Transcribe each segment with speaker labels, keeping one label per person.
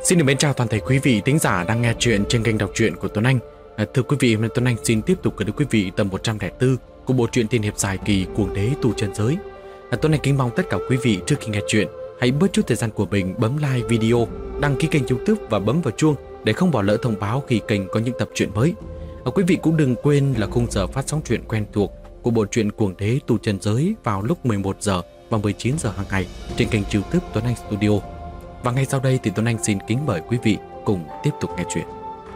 Speaker 1: Xin được mến chào toàn thể quý vị thính giả đang nghe chuyện trên kênh đọc truyện của Tuấn Anh. Thưa quý vị, hôm nay Tuấn Anh xin tiếp tục gửi đến quý vị tập 104 của bộ truyện tiên hiệp dài kỳ Cuồng Đế Tu Chân Giới. Tuấn Anh kính mong tất cả quý vị trước khi nghe chuyện hãy bớt chút thời gian của mình bấm like video, đăng ký kênh YouTube và bấm vào chuông để không bỏ lỡ thông báo khi kênh có những tập truyện mới. Quý vị cũng đừng quên là khung giờ phát sóng truyện quen thuộc của bộ truyện Cuồng Đế Tu Chân Giới vào lúc 11 giờ và 19 giờ hàng ngày trên kênh YouTube Tuấn Anh Studio. Và ngay sau đây thì Tuấn Anh xin kính mời quý vị cùng tiếp tục nghe chuyện.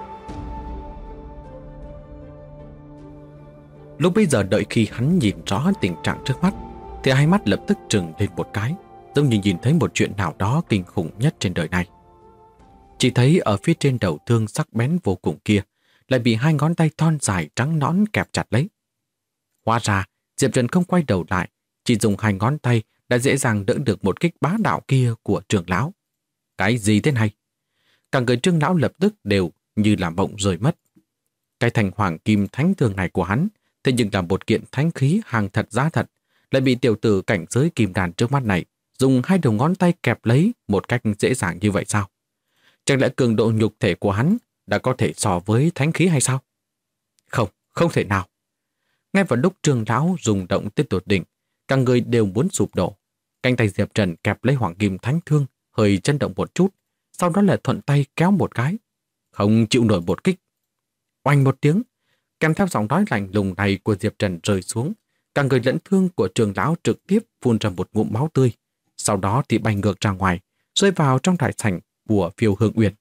Speaker 1: Lúc bây giờ đợi khi hắn nhìn rõ tình trạng trước mắt thì hai mắt lập tức trừng lên một cái, giống như nhìn thấy một chuyện nào đó kinh khủng nhất trên đời này. Chỉ thấy ở phía trên đầu thương sắc bén vô cùng kia lại bị hai ngón tay thon dài trắng nõn kẹp chặt lấy. Hóa ra Diệp Trần không quay đầu lại, chỉ dùng hai ngón tay đã dễ dàng đỡ được một kích bá đạo kia của trưởng lão. Cái gì thế này? Cả người trưởng lão lập tức đều như là mộng rời mất. Cái thành hoàng kim thánh thương này của hắn thế nhưng là một kiện thánh khí hàng thật giá thật, lại bị tiểu tử cảnh giới kim đàn trước mắt này dùng hai đầu ngón tay kẹp lấy một cách dễ dàng như vậy sao? Chẳng lẽ cường độ nhục thể của hắn đã có thể so với thánh khí hay sao? Không, không thể nào. Ngay vào lúc trưởng lão rung động tới tột đỉnh, cả người đều muốn sụp đổ. Cánh tay Diệp Trần kẹp lấy hoàng kim thánh thương hơi chấn động một chút, sau đó là thuận tay kéo một cái. Không chịu nổi một kích. Oanh một tiếng, kèm theo giọng nói lạnh lùng này của Diệp Trần rơi xuống, cả người lẫn thương của trưởng lão trực tiếp phun ra một ngụm máu tươi, sau đó thì bay ngược ra ngoài, rơi vào trong đại sảnh của Phiêu Hương Uyển.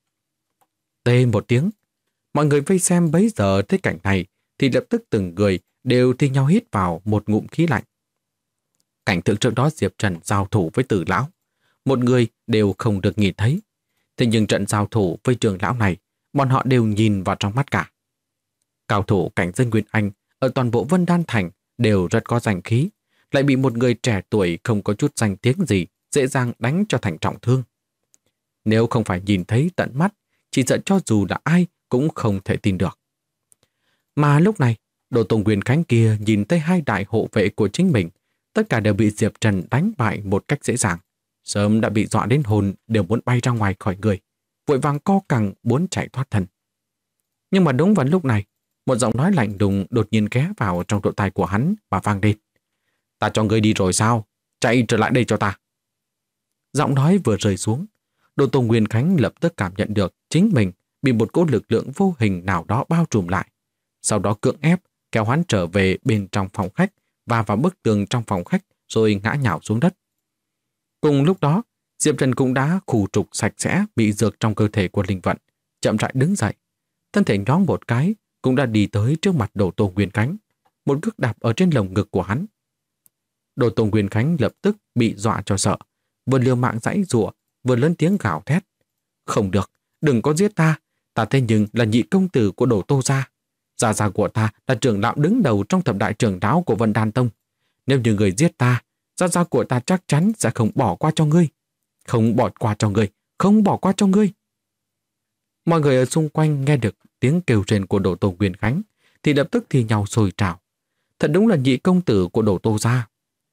Speaker 1: Tê một tiếng, mọi người vây xem bấy giờ thấy cảnh này thì lập tức từng người đều thi nhau hít vào một ngụm khí lạnh. Cảnh tượng trước đó Diệp Trần giao thủ với Tử lão, một người đều không được nhìn thấy. Thế nhưng trận giao thủ với trưởng lão này, bọn họ đều nhìn vào trong mắt cả. Cao thủ cảnh giới Nguyên Anh ở toàn bộ Vân Đan Thành đều rất có danh khí, lại bị một người trẻ tuổi không có chút danh tiếng gì dễ dàng đánh cho thành trọng thương. Nếu không phải nhìn thấy tận mắt, chỉ sợ cho dù là ai cũng không thể tin được. Mà lúc này, Đồ Tông Nguyên Khánh kia nhìn thấy hai đại hộ vệ của chính mình, tất cả đều bị Diệp Trần đánh bại một cách dễ dàng. Sớm đã bị dọa đến hồn đều muốn bay ra ngoài khỏi người, vội vàng co cẳng muốn chạy thoát thân. Nhưng mà đúng vào lúc này, một giọng nói lạnh lùng đột nhiên ghé vào trong lỗ tai của hắn và vang lên. Ta cho ngươi đi rồi sao? Chạy trở lại đây cho ta. Giọng nói vừa rơi xuống, Đồ Tông Nguyên Khánh lập tức cảm nhận được chính mình bị một cỗ lực lượng vô hình nào đó bao trùm lại. Sau đó cưỡng ép kéo hắn trở về bên trong phòng khách và vào bức tường trong phòng khách rồi ngã nhào xuống đất. Cùng lúc đó, Diệp Trần cũng đã khử trục sạch sẽ bị dược trong cơ thể của linh vận, chậm rãi đứng dậy. Thân thể nhoáng một cái, cũng đã đi tới trước mặt Đồ Tông Nguyên Khánh, một cước đạp ở trên lồng ngực của hắn. Đồ Tông Nguyên Khánh lập tức bị dọa cho sợ, vừa liều mạng giãy giụa, vừa lớn tiếng gào thét. Không được, đừng có giết ta, ta thế nhưng là nhị công tử của Đồ Tô gia. Gia gia của ta là trưởng lão đứng đầu trong thập đại trưởng lão của Vân Đan Tông. Nếu như người giết ta, gia gia của ta chắc chắn sẽ không bỏ qua cho ngươi. Không bỏ qua cho ngươi, không bỏ qua cho ngươi. Mọi người ở xung quanh nghe được tiếng kêu rên của Đồ Tô Nguyên Khánh thì lập tức thi nhau sôi trào. Thật đúng là nhị công tử của Đồ Tô gia.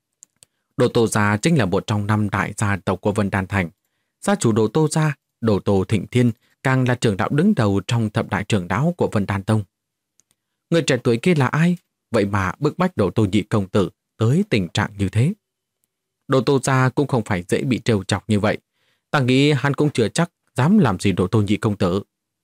Speaker 1: Đồ Tô gia chính là một trong 5 đại gia tộc của Vân Đan Thành. Gia chủ Đồ Tô gia, Đồ Tô Thịnh Thiên, càng là trưởng lão đứng đầu trong thập đại trưởng lão của Vân Đan Tông. Người trẻ tuổi kia là ai? Vậy mà bức bách Đồ Tô nhị công tử tới tình trạng như thế. Đồ Tô gia cũng không phải dễ bị trêu chọc như vậy. Ta nghĩ hắn cũng chưa chắc dám làm gì Đồ Tô nhị công tử.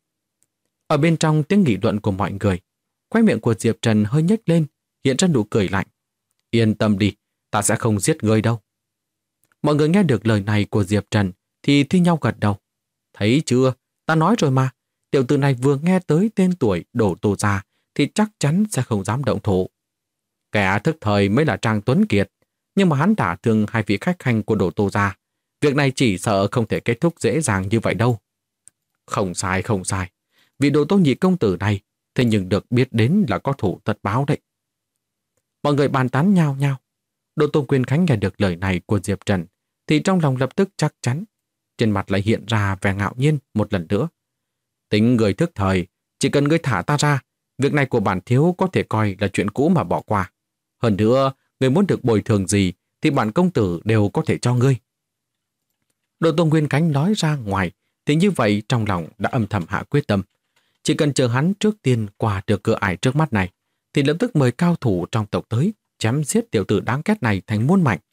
Speaker 1: Ở bên trong tiếng nghị luận của mọi người, khóe miệng của Diệp Trần hơi nhếch lên, hiện ra nụ cười lạnh. Yên tâm đi, ta sẽ không giết ngươi đâu. Mọi người nghe được lời này của Diệp Trần thì thi nhau gật đầu. Thấy chưa, ta nói rồi mà, tiểu tử này vừa nghe tới tên tuổi Đồ Tô gia thì chắc chắn sẽ không dám động thủ. Kẻ thức thời mới là Trang Tuấn Kiệt, nhưng mà hắn đả thương hai vị khách khanh của Đồ Tô gia. Việc này chỉ sợ không thể kết thúc dễ dàng như vậy đâu. Không sai, không sai. Vì Đồ Tô nhị công tử này thế nhưng được biết đến là có thủ tất báo đấy. Mọi người bàn tán nhao nhao. Đồ Tô Nguyên Khánh nghe được lời này của Diệp Trần thì trong lòng lập tức chắc chắn. Trên mặt lại hiện ra vẻ ngạo nhiên một lần nữa. Tính người thức thời, chỉ cần ngươi thả ta ra, việc này của bản thiếu có thể coi là chuyện cũ mà bỏ qua. Hơn nữa, ngươi muốn được bồi thường gì thì bản công tử đều có thể cho ngươi. Đồ Tô Nguyên Khánh nói ra ngoài thì như vậy trong lòng đã âm thầm hạ quyết tâm. Chỉ cần chờ hắn trước tiên qua được cửa ải trước mắt này, thì lập tức mời cao thủ trong tộc tới, chém giết tiểu tử đáng ghét này thành muôn mảnh.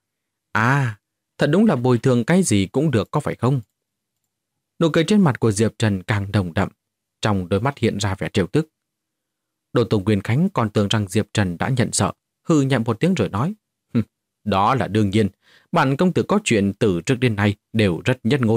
Speaker 1: À, thật đúng là bồi thường cái gì cũng được có phải không? Nụ cười trên mặt của Diệp Trần càng nồng đậm, trong đôi mắt hiện ra vẻ trêu tức. Đồ Tùng Nguyên Khánh còn tưởng rằng Diệp Trần đã nhận sợ, hừ nhẹ một tiếng rồi nói. Đó là đương nhiên, bản công tử có chuyện từ trước đến nay đều rất nhất ngôn.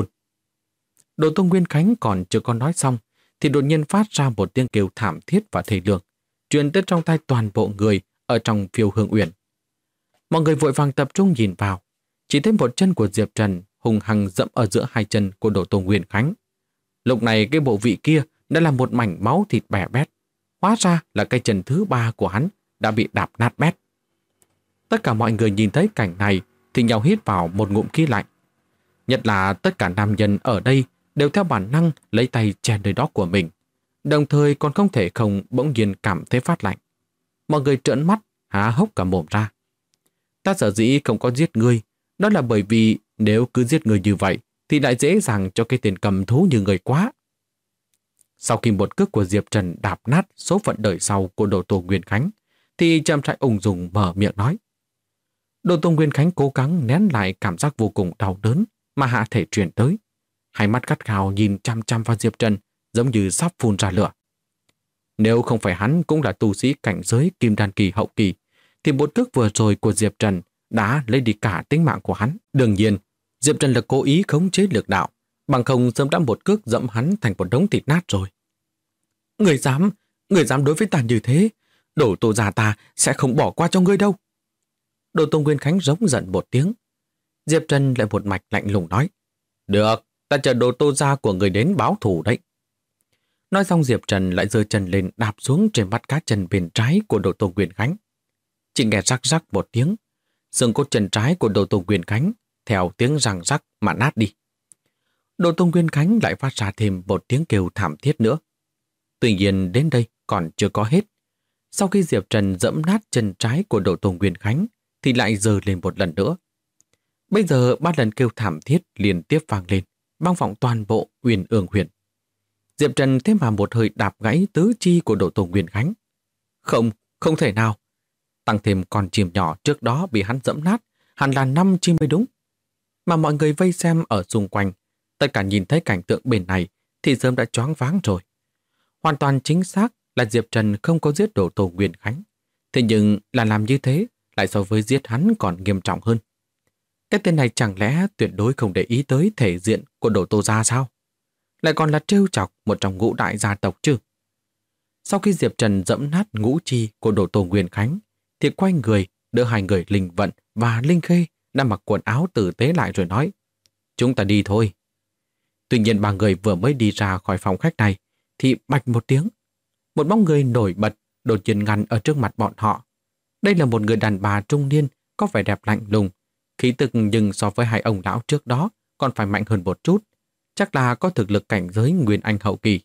Speaker 1: Đồ Tùng Nguyên Khánh còn chưa có nói xong, thì đột nhiên phát ra một tiếng kêu thảm thiết và thê lương, truyền tới trong tai toàn bộ người ở trong Phiêu Hương Uyển. Mọi người vội vàng tập trung nhìn vào, chỉ thấy một chân của Diệp Trần hùng hăng dẫm ở giữa hai chân của Đồ Tùng Nguyên Khánh. Lúc này cái bộ vị kia đã là một mảnh máu thịt bè bét, hóa ra là cái chân thứ ba của hắn đã bị đạp nát bét. Tất cả mọi người nhìn thấy cảnh này thì nhau hít vào một ngụm khí lạnh. Nhất là tất cả nam nhân ở đây đều theo bản năng lấy tay che nơi đó của mình, đồng thời còn không thể không bỗng nhiên cảm thấy phát lạnh. Mọi người trợn mắt, há hốc cả mồm ra. Ta sở dĩ không có giết ngươi, đó là bởi vì nếu cứ giết người như vậy thì lại dễ dàng cho cái tên cầm thú như người quá. Sau khi một cước của Diệp Trần đạp nát số phận đời sau của Đồ Tùng Nguyên Khánh, thì chậm rãi ung dung mở miệng nói. Đồ Tùng Nguyên Khánh cố gắng nén lại cảm giác vô cùng đau đớn mà hạ thể truyền tới. Hai mắt gắt gao nhìn chăm chăm vào Diệp Trần, giống như sắp phun ra lửa. Nếu không phải hắn cũng là tu sĩ cảnh giới kim đan kỳ hậu kỳ, thì một cước vừa rồi của Diệp Trần đã lấy đi cả tính mạng của hắn. Đương nhiên, Diệp Trần là cố ý khống chế lực đạo, bằng không sớm đã một cước dẫm hắn thành một đống thịt nát rồi. Người dám đối với ta như thế, Đồ Tô già ta sẽ không bỏ qua cho ngươi đâu. Đồ Tùng Nguyên Khánh rống giận một tiếng. Diệp Trần lại một mạch lạnh lùng nói. Được, ta chờ Đồ Tô gia của người đến báo thù đấy. Nói xong Diệp Trần lại giơ chân lên đạp xuống trên mắt cá chân bên trái của Đồ Tùng Nguyên Khánh. Chỉ nghe rắc rắc một tiếng, xương cốt chân trái của Đồ Tùng Nguyên Khánh theo tiếng răng rắc mà nát đi. Đồ Tùng Nguyên Khánh lại phát ra thêm một tiếng kêu thảm thiết nữa. Tuy nhiên đến đây còn chưa có hết. Sau khi Diệp Trần dẫm nát chân trái của Đồ Tùng Nguyên Khánh thì lại giơ lên một lần nữa. Bây giờ 3 lần kêu thảm thiết liên tiếp vang lên, vang vọng toàn bộ Uyển Ương huyện. Diệp Trần thế mà một hơi đạp gãy tứ chi của Đồ Tùng Nguyên Khánh. Không thể nào. Tăng thêm con chim nhỏ trước đó bị hắn dẫm nát, hẳn là 5 chim mới đúng. Mà mọi người vây xem ở xung quanh, tất cả nhìn thấy cảnh tượng bên này thì sớm đã choáng váng rồi. Hoàn toàn chính xác là Diệp Trần không có giết Đồ Tùng Nguyên Khánh. Thế nhưng là làm như thế lại so với giết hắn còn nghiêm trọng hơn. Cái tên này chẳng lẽ tuyệt đối không để ý tới thể diện của Đồ Tô gia sao? Lại còn là trêu chọc một trong ngũ đại gia tộc chứ? Sau khi Diệp Trần dẫm nát ngũ chi của Đồ Tô Nguyên Khánh, thì quay người đỡ hai người Linh Vận và Linh Khê đang mặc quần áo tử tế lại rồi nói, chúng ta đi thôi. Tuy nhiên 3 người vừa mới đi ra khỏi phòng khách này thì bạch một tiếng, một bóng người nổi bật đột nhiên ngăn ở trước mặt bọn họ. Đây là một người đàn bà trung niên có vẻ đẹp lạnh lùng, khí tức nhưng so với hai ông lão trước đó còn phải mạnh hơn một chút, chắc là có thực lực cảnh giới Nguyên Anh hậu kỳ.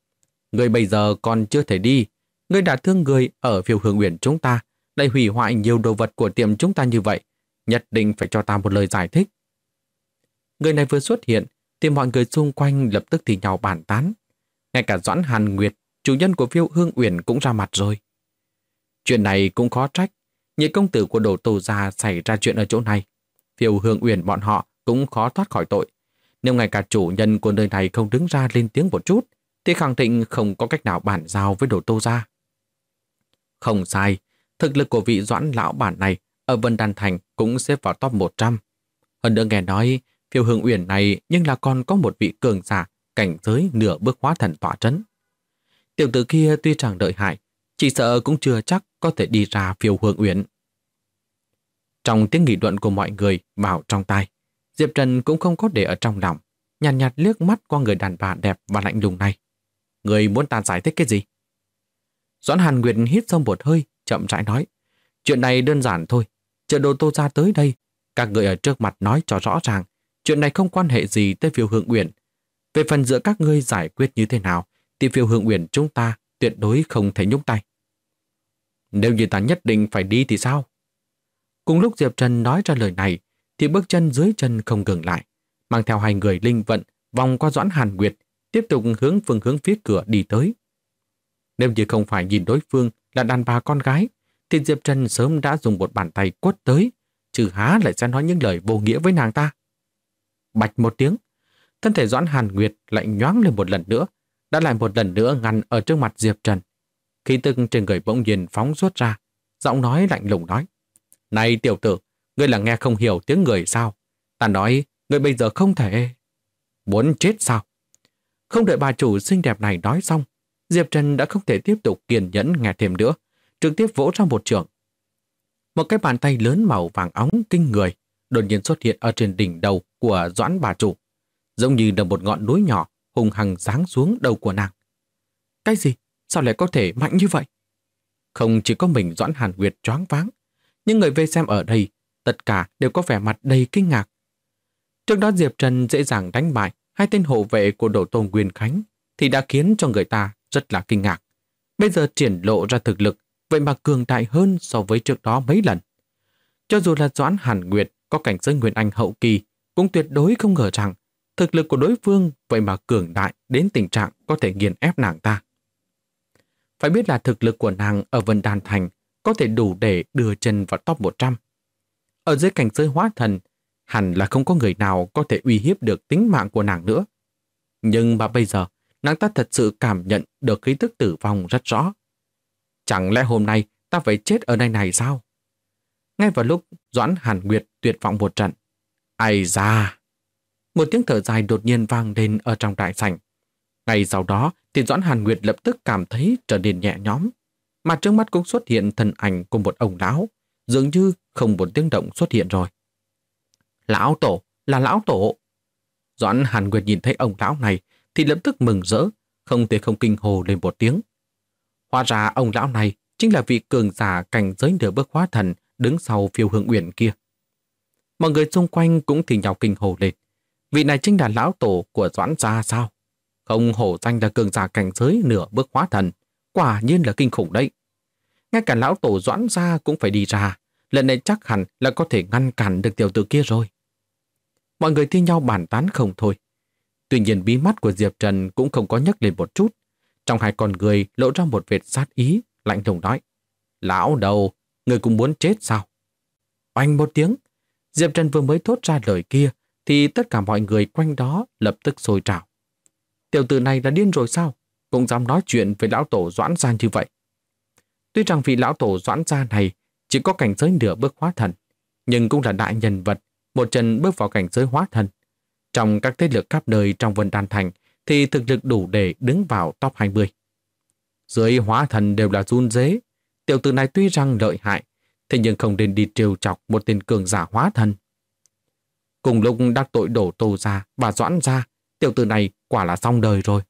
Speaker 1: Người bây giờ còn chưa thể đi, người đã thương người ở Phiêu Hương Uyển chúng ta, lại hủy hoại nhiều đồ vật của tiệm chúng ta như vậy, nhất định phải cho ta một lời giải thích. Người này vừa xuất hiện thì mọi người xung quanh lập tức thì nhau bàn tán. Ngay cả Doãn Hàn Nguyệt, chủ nhân của Phiêu Hương Uyển cũng ra mặt rồi. Chuyện này cũng khó trách, nhị công tử của Đồ Tô gia xảy ra chuyện ở chỗ này. Phiêu Hương Uyển bọn họ cũng khó thoát khỏi tội. Nếu ngay cả chủ nhân của nơi này không đứng ra lên tiếng một chút, thì khẳng định không có cách nào bàn giao với Đồ Tô gia. Không sai, thực lực của vị Doãn lão bản này ở Vân Đan Thành cũng xếp vào top 100. Hơn nữa nghe nói, Phiêu Hương Uyển này nhưng là còn có một vị cường giả cảnh giới nửa bước hóa thần tọa trấn. Tiểu tử kia tuy chẳng lợi hại, chỉ sợ cũng chưa chắc có thể đi ra Phiêu Hương Uyển. Trong tiếng nghị luận của mọi người vào trong tai, Diệp Trần cũng không có để ở trong lòng, nhàn nhạt liếc mắt qua người đàn bà đẹp và lạnh lùng này. Người muốn ta giải thích cái gì? Doãn Hàn Nguyệt hít sâu một hơi, chậm rãi nói. Chuyện này đơn giản thôi, chờ Đồ Tô gia tới đây, các người ở trước mặt nói cho rõ ràng, chuyện này không quan hệ gì tới Phiêu Hương Uyển. Về phần giữa các ngươi giải quyết như thế nào, thì Phiêu Hương Uyển chúng ta tuyệt đối không thể nhúng tay. Nếu như ta nhất định phải đi thì sao? Cùng lúc Diệp Trần nói ra lời này, thì bước chân dưới chân không ngừng lại, mang theo hai người Linh Vận vòng qua Doãn Hàn Nguyệt, tiếp tục hướng phương hướng phía cửa đi tới. Nếu như không phải nhìn đối phương là đàn bà con gái, thì Diệp Trần sớm đã dùng một bàn tay quất tới, chứ há lại sẽ nói những lời vô nghĩa với nàng ta. Bạch một tiếng, thân thể Doãn Hàn Nguyệt lại nhoáng lên một lần nữa, đã lại một lần nữa ngăn ở trước mặt Diệp Trần. Khí tức trên người bỗng nhiên phóng xuất ra, giọng nói lạnh lùng nói: "Này tiểu tử, ngươi là nghe không hiểu tiếng người sao? Ta nói, ngươi bây giờ không thể... Muốn chết sao?" Không đợi bà chủ xinh đẹp này nói xong, Diệp Trần đã không thể tiếp tục kiên nhẫn nghe thêm nữa, trực tiếp vỗ ra một chưởng. Một cái bàn tay lớn màu vàng óng kinh người đột nhiên xuất hiện ở trên đỉnh đầu của Doãn bà chủ, giống như là một ngọn núi nhỏ hùng hằng giáng xuống đầu của nàng. Cái gì? Sao lại có thể mạnh như vậy? Không chỉ có mình Doãn Hàn Nguyệt choáng váng, những người vây xem ở đây tất cả đều có vẻ mặt đầy kinh ngạc. Trước đó Diệp Trần dễ dàng đánh bại hai tên hộ vệ của Đổ Tôn Nguyên Khánh thì đã khiến cho người ta rất là kinh ngạc. Bây giờ triển lộ ra thực lực vậy mà cường đại hơn so với trước đó mấy lần. Cho dù là Doãn Hàn Nguyệt có cảnh giới Nguyên Anh hậu kỳ, cũng tuyệt đối không ngờ rằng thực lực của đối phương vậy mà cường đại đến tình trạng có thể nghiền ép nàng ta. Phải biết là thực lực của nàng ở Vân Đan Thành có thể đủ để đưa chân vào top 100. Ở dưới cảnh giới hóa thần, hẳn là không có người nào có thể uy hiếp được tính mạng của nàng nữa. Nhưng mà bây giờ, nàng ta thật sự cảm nhận được khí tức tử vong rất rõ. Chẳng lẽ hôm nay ta phải chết ở nơi này sao? Ngay vào lúc Doãn Hàn Nguyệt tuyệt vọng một trận, ai da! Một tiếng thở dài đột nhiên vang lên ở trong đại sảnh. Ngay sau đó thì Doãn Hàn Nguyệt lập tức cảm thấy trở nên nhẹ nhõm, mà trước mắt cũng xuất hiện thân ảnh của một ông lão, dường như không một tiếng động xuất hiện rồi. Lão tổ, là lão tổ! Doãn Hàn Nguyệt nhìn thấy ông lão này thì lập tức mừng rỡ, không thể không kinh hồ lên một tiếng. Hóa ra ông lão này chính là vị cường giả cảnh giới nửa bước hóa thần đứng sau Phiêu Hương Uyển kia. Mọi người xung quanh cũng thì nhau kinh hồ lên. Vị này chính là lão tổ của Doãn gia sao? Không hổ danh là cường giả cảnh giới nửa bước hóa thần, quả nhiên là kinh khủng đấy. Ngay cả lão tổ Doãn gia cũng phải đi ra, lần này chắc hẳn là có thể ngăn cản được tiểu tử kia rồi. Mọi người thi nhau bàn tán không thôi. Tuy nhiên bí mắt của Diệp Trần cũng không có nhấc lên một chút. Trong hai con người lộ ra một vệt sát ý, lạnh lùng nói: "Lão đầu, người cũng muốn chết sao?" Oanh một tiếng, Diệp Trần vừa mới thốt ra lời kia thì tất cả mọi người quanh đó lập tức sôi trào. Tiểu tử này đã điên rồi sao? Cũng dám nói chuyện với lão tổ Doãn gia như vậy. Tuy rằng vị lão tổ Doãn gia này chỉ có cảnh giới nửa bước hóa thần, nhưng cũng là đại nhân vật, một chân bước vào cảnh giới hóa thần. Trong các thế lực khắp nơi trong Vân Đan Thành thì thực lực đủ để đứng vào top 20. Dưới hóa thần đều là run rế. Tiểu tử này tuy rằng lợi hại, thế nhưng không nên đi trêu chọc một tên cường giả hóa thần. Cùng lúc đắc tội Đổ Tô gia và Doãn gia, tiểu tử này quả là xong đời rồi.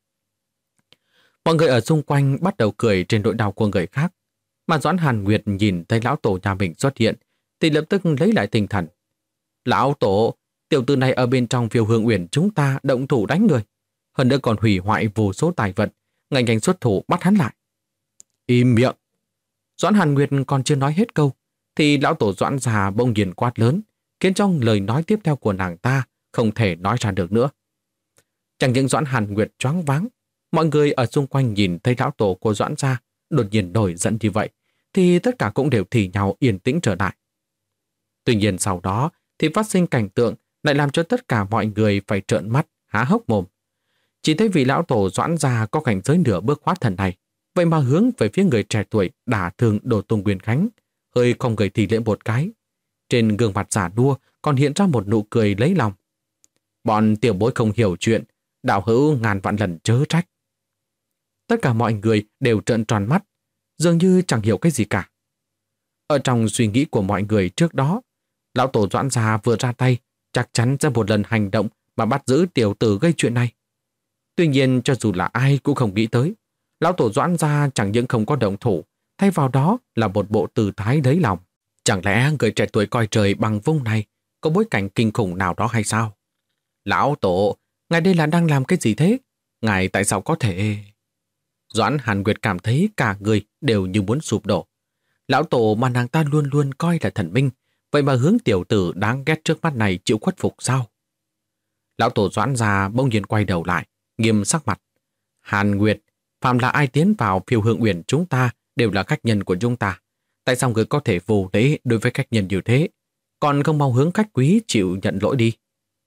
Speaker 1: Mọi người ở xung quanh bắt đầu cười trên nỗi đau của người khác, mà Doãn Hàn Nguyệt nhìn thấy lão tổ nhà mình xuất hiện thì lập tức lấy lại tinh thần. Lão tổ, tiểu tử này ở bên trong Phiêu Hương Uyển chúng ta động thủ đánh người, hơn nữa còn hủy hoại vô số tài vật, nhanh nhanh xuất thủ bắt hắn lại. Im miệng! Doãn Hàn Nguyệt còn chưa nói hết câu thì lão tổ Doãn già bỗng nhiên quát lớn, khiến cho lời nói tiếp theo của nàng ta không thể nói ra được nữa. Chẳng những Doãn Hàn Nguyệt choáng váng, mọi người ở xung quanh nhìn thấy lão tổ của Doãn gia đột nhiên nổi giận như vậy thì tất cả cũng đều thì nhau yên tĩnh trở lại. Tuy nhiên sau đó thì phát sinh cảnh tượng lại làm cho tất cả mọi người phải trợn mắt, há hốc mồm. Chỉ thấy vị lão tổ Doãn gia có cảnh giới nửa bước hóa thần này, vậy mà hướng về phía người trẻ tuổi đả thương Đồ Tôn Nguyên Khánh, hơi không gầy thì lễ một cái. Trên gương mặt giả nua còn hiện ra một nụ cười lấy lòng. Bọn tiểu bối không hiểu chuyện, đạo hữu ngàn vạn lần chớ trách. Tất cả mọi người đều trợn tròn mắt, dường như chẳng hiểu cái gì cả. Ở trong suy nghĩ của mọi người trước đó, lão tổ Doãn gia vừa ra tay, chắc chắn sẽ một lần hành động mà bắt giữ tiểu tử gây chuyện này. Tuy nhiên cho dù là ai cũng không nghĩ tới, lão tổ Doãn gia chẳng những không có động thủ, thay vào đó là một bộ tư thái lấy lòng. Chẳng lẽ người trẻ tuổi coi trời bằng vung này có bối cảnh kinh khủng nào đó hay sao? Lão tổ, ngài đây là đang làm cái gì thế? Ngài tại sao có thể... Doãn Hàn Nguyệt cảm thấy cả người đều như muốn sụp đổ. Lão tổ mà nàng ta luôn luôn coi là thần minh, vậy mà hướng tiểu tử đáng ghét trước mắt này chịu khuất phục sao? Lão tổ Doãn gia bỗng nhiên quay đầu lại, nghiêm sắc mặt. Hàn Nguyệt, phàm là ai tiến vào Phiêu Hương Uyển chúng ta đều là khách nhân của chúng ta. Tại sao người có thể vô lễ đối với khách nhân như thế? Còn không mau hướng khách quý chịu nhận lỗi đi.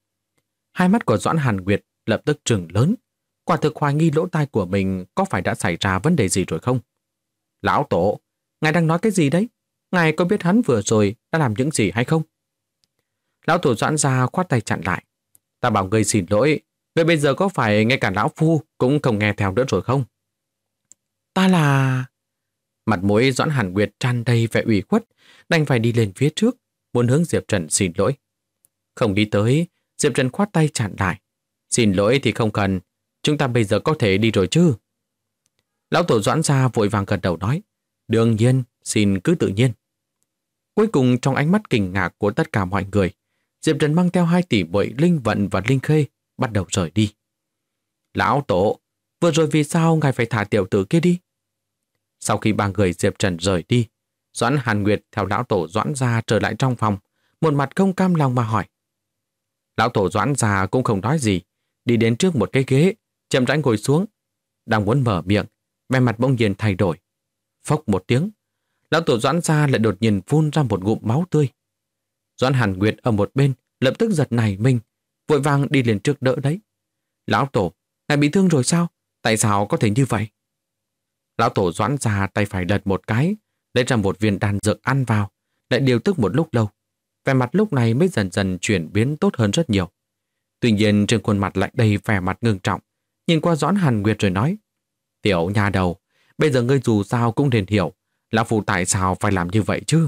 Speaker 1: Hai mắt của Doãn Hàn Nguyệt lập tức trừng lớn. Quả thực hoài nghi lỗ tai của mình có phải đã xảy ra vấn đề gì rồi không? Lão tổ, ngài đang nói cái gì đấy? Ngài có biết hắn vừa rồi đã làm những gì hay không? Lão tổ Doãn gia khoát tay chặn lại. Ta bảo ngươi xin lỗi, vậy bây giờ có phải ngay cả lão phu cũng không nghe theo nữa rồi không? Ta là... Mặt mũi Doãn Hàn Nguyệt tràn đầy vẻ ủy khuất, đành phải đi lên phía trước, muốn hướng Diệp Trần xin lỗi. Không đi tới, Diệp Trần khoát tay chặn lại. Xin lỗi thì không cần, chúng ta bây giờ có thể đi rồi chứ? Lão tổ Doãn gia vội vàng gật đầu nói. Đương nhiên, xin cứ tự nhiên. Cuối cùng trong ánh mắt kinh ngạc của tất cả mọi người, Diệp Trần mang theo 2 tỷ muội Linh Vận và Linh Khê bắt đầu rời đi. Lão tổ, vừa rồi vì sao ngài phải thả tiểu tử kia đi? Sau khi 3 người Diệp Trần rời đi, Doãn Hàn Nguyệt theo lão tổ Doãn gia trở lại trong phòng, một mặt không cam lòng mà hỏi. Lão tổ Doãn gia cũng không nói gì, đi đến trước một cái ghế, chậm rãi ngồi xuống. Đang muốn mở miệng, vẻ mặt bỗng nhiên thay đổi. Phốc một tiếng, lão tổ Doãn gia lại đột nhiên phun ra một ngụm máu tươi. Doãn Hàn Nguyệt ở một bên lập tức giật nảy mình, vội vàng đi lên trước đỡ đấy. Lão tổ, ngài bị thương rồi sao? Tại sao có thể như vậy? Lão tổ Doãn gia tay phải lật một cái, lấy ra một viên đan dược ăn vào, lại điều tức một lúc lâu. Vẻ mặt lúc này mới dần dần chuyển biến tốt hơn rất nhiều. Tuy nhiên trên khuôn mặt lại đầy vẻ mặt ngưng trọng, nhìn qua Doãn Hàn Nguyệt rồi nói. Tiểu nhà đầu, bây giờ ngươi dù sao cũng nên hiểu, lão phu tại sao phải làm như vậy chứ?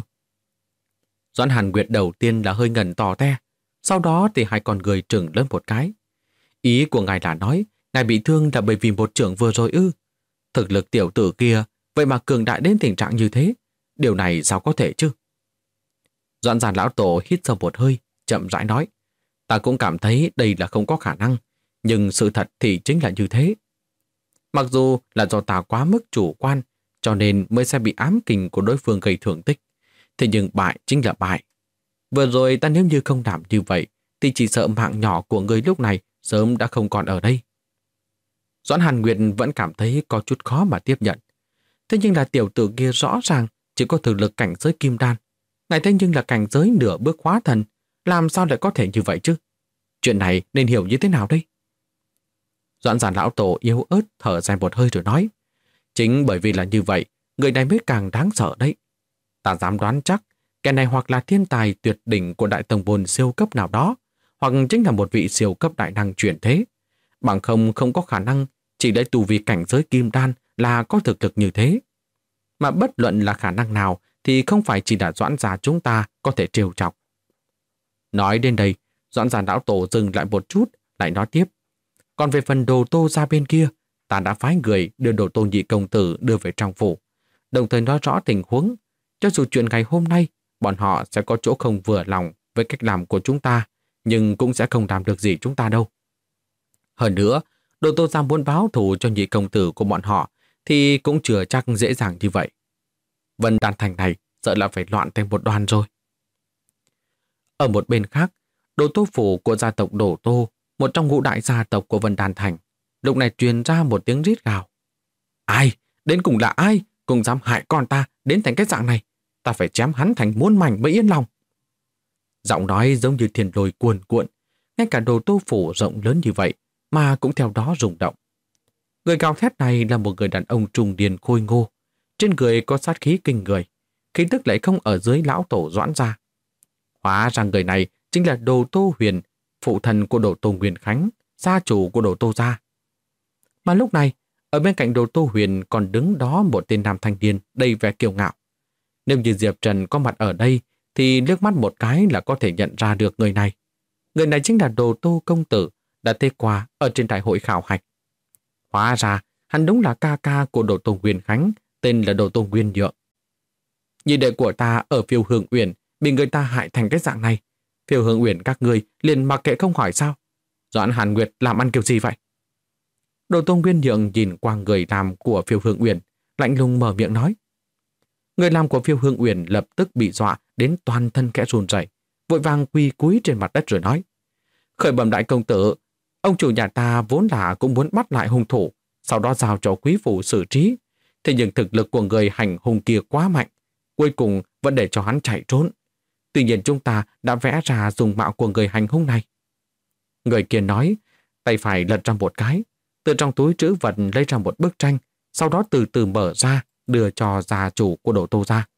Speaker 1: Doãn Hàn Nguyệt đầu tiên là hơi ngẩn tò te, sau đó thì 2 con người trừng lớn một cái. Ý của ngài là nói, ngài bị thương là bởi vì một chưởng vừa rồi ư? Thực lực tiểu tử kia, vậy mà cường đại đến tình trạng như thế, điều này sao có thể chứ? Doãn gia lão tổ hít sâu một hơi, chậm rãi nói. Ta cũng cảm thấy đây là không có khả năng, nhưng sự thật thì chính là như thế. Mặc dù là do ta quá mức chủ quan, cho nên mới sẽ bị ám kình của đối phương gây thương tích. Thế nhưng bại chính là bại. Vừa rồi ta nếu như không làm như vậy, thì chỉ sợ mạng nhỏ của người lúc này sớm đã không còn ở đây. Doãn Hàn Nguyệt vẫn cảm thấy có chút khó mà tiếp nhận. Thế nhưng là tiểu tử kia rõ ràng chỉ có thực lực cảnh giới kim đan. Ngài thế nhưng là cảnh giới nửa bước hóa thần, làm sao lại có thể như vậy chứ? Chuyện này nên hiểu như thế nào đây? Doãn gia lão tổ yếu ớt thở dài một hơi rồi nói. Chính bởi vì là như vậy, người này mới càng đáng sợ đấy. Ta dám đoán chắc, kẻ này hoặc là thiên tài tuyệt đỉnh của đại tông môn siêu cấp nào đó, hoặc chính là một vị siêu cấp đại năng chuyển thế. Bằng không có khả năng chỉ lấy tu vi cảnh giới kim đan là có thực lực như thế. Mà bất luận là khả năng nào thì không phải chỉ là Doãn gia chúng ta có thể trêu chọc. Nói đến đây, Doãn gia lão tổ dừng lại một chút, lại nói tiếp. Còn về phần Đồ Tô gia bên kia, ta đã phái người đưa Đồ Tô nhị công tử đưa về trong phủ, đồng thời nói rõ tình huống. Cho dù chuyện ngày hôm nay, bọn họ sẽ có chỗ không vừa lòng với cách làm của chúng ta, nhưng cũng sẽ không làm được gì chúng ta đâu. Hơn nữa, Đồ Tô gia muốn báo thù cho nhị công tử của bọn họ thì cũng chưa chắc dễ dàng như vậy. Vân Đan Thành này sợ là phải loạn thành một đoàn rồi. Ở một bên khác, Đồ Tô phủ của gia tộc Đồ Tô, một trong ngũ đại gia tộc của Vân Đan Thành, lúc này truyền ra một tiếng rít gào. Ai? Đến cùng là ai? Cùng dám hại con ta đến thành cái dạng này? Ta phải chém hắn thành muôn mảnh mới yên lòng. Giọng nói giống như thiên lôi cuồn cuộn, ngay cả Đồ Tô phủ rộng lớn như vậy mà cũng theo đó rung động. Người gào thét này là một người đàn ông trung niên khôi ngô, trên người có sát khí kinh người, khí tức lại không ở dưới lão tổ Doãn gia. Hóa ra người này chính là Đồ Tô Huyền, phụ thần của Đồ Tô Nguyên Khánh, gia chủ của Đồ Tô gia. Mà lúc này, ở bên cạnh Đồ Tô Huyền còn đứng đó một tên nam thanh niên đầy vẻ kiêu ngạo. Nếu như Diệp Trần có mặt ở đây thì liếc mắt một cái là có thể nhận ra được người này. Người này chính là Đồ Tô công tử đã tê qua ở trên đại hội khảo hạch. Hóa ra, hắn đúng là ca ca của Đồ Tô Nguyên Khánh, tên là Đồ Tô Nguyên Nhượng. Nhị đệ của ta ở Phiêu Hương Uyển bị người ta hại thành cái dạng này. Phiêu Hương Uyển các ngươi liền mặc kệ không hỏi sao? Doãn Hàn Nguyệt làm ăn kiểu gì vậy? Đồ Tô Nguyên Nhượng nhìn qua người làm của Phiêu Hương Uyển, lạnh lùng mở miệng nói. Người làm của Phiêu Hương Uyển lập tức bị dọa đến toàn thân khẽ run rẩy, vội vàng quỳ cúi trên mặt đất rồi nói. Khởi bẩm đại công tử, ông chủ nhà ta vốn là cũng muốn bắt lại hung thủ, sau đó giao cho quý phủ xử trí. Thế nhưng thực lực của người hành hung kia quá mạnh, cuối cùng vẫn để cho hắn chạy trốn. Tuy nhiên chúng ta đã vẽ ra dùng mạo của người hành hung này. Người kia nói, tay phải lật ra một cái, từ trong túi trữ vật lấy ra một bức tranh, sau đó từ từ mở ra, đưa cho gia chủ của Đồ Tô gia.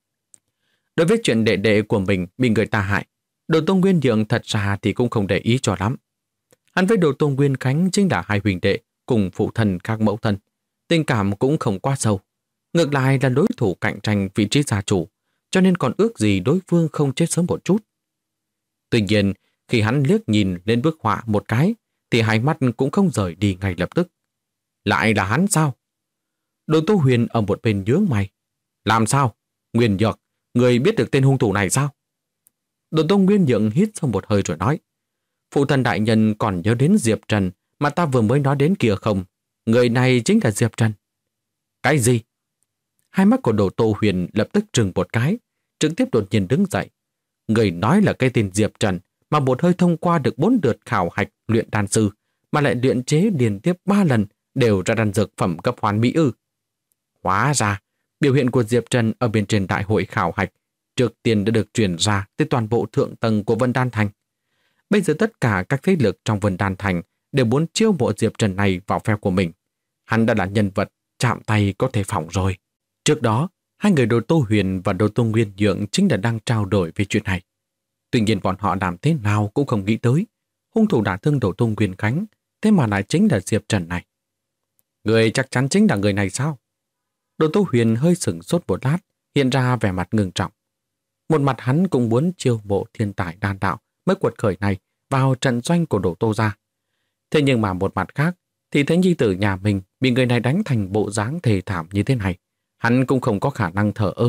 Speaker 1: Đối với chuyện đệ đệ của mình bị người ta hại, Đồ Tô Nguyên Nhượng thật ra thì cũng không để ý cho lắm. Hắn với Đồ Tô Nguyên Khánh chính là hai huynh đệ cùng phụ thân các mẫu thân. Tình cảm cũng không quá sâu. Ngược lại là đối thủ cạnh tranh vị trí gia chủ, cho nên còn ước gì đối phương không chết sớm một chút. Tuy nhiên, khi hắn liếc nhìn lên bức họa một cái, thì hai mắt cũng không rời đi ngay lập tức. Lại là hắn sao? Đồ Tô Huyền ở một bên nhướng mày. Làm sao? Nguyên Nhược, người biết được tên hung thủ này sao? Đồ Tô Nguyên Nhượng hít sâu một hơi rồi nói. Phụ thân đại nhân còn nhớ đến Diệp Trần mà ta vừa mới nói đến kia không? Người này chính là Diệp Trần. Cái gì? Hai mắt của Đồ Tô Huyền lập tức trừng một cái, trực tiếp đột nhiên đứng dậy. Người nói là cái tên Diệp Trần mà một hơi thông qua được 4 đợt khảo hạch luyện đan sư, mà lại luyện chế liên tiếp 3 lần đều ra đan dược phẩm cấp hoàn mỹ ư. Hóa ra, biểu hiện của Diệp Trần ở bên trên đại hội khảo hạch trước tiên đã được truyền ra tới toàn bộ thượng tầng của Vân Đan Thành. Bây giờ tất cả các thế lực trong Vân Đan Thành đều muốn chiêu mộ Diệp Trần này vào phe của mình. Hắn đã là nhân vật chạm tay có thể phỏng rồi. Trước đó, hai người Đồ Tô Huyền và Đồ Tô Nguyên Nhượng chính là đang trao đổi về chuyện này. Tuy nhiên bọn họ làm thế nào cũng không nghĩ tới. Hung thủ đả thương Đồ Tô Nguyên Khánh, thế mà lại chính là Diệp Trần này. Người chắc chắn chính là người này sao? Đồ Tô Huyền hơi sửng sốt một lát, hiện ra vẻ mặt ngưng trọng. Một mặt hắn cũng muốn chiêu mộ thiên tài đan đạo mới quật khởi này vào trận doanh của Đồ Tô gia. Thế nhưng mà một mặt khác, thì thấy nhi tử nhà mình bị người này đánh thành bộ dáng thê thảm như thế này, hắn cũng không có khả năng thờ ơ.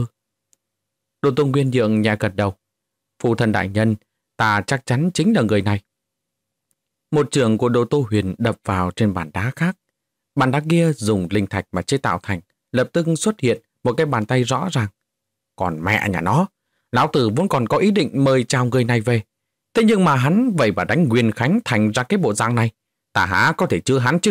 Speaker 1: Đồ Tô Nguyên Nhượng nhẹ gật đầu. Phụ thân đại nhân, ta chắc chắn chính là người này. Một trường của Đồ Tô Huyền đập vào trên bàn đá khác. Bàn đá kia dùng linh thạch mà chế tạo thành, lập tức xuất hiện một cái bàn tay rõ ràng. Còn mẹ nhà nó, lão tử vốn còn có ý định mời chào người này về. Thế nhưng mà hắn vậy mà đánh Nguyên Khánh thành ra cái bộ dạng này. Ta há có thể chứa hắn chứ?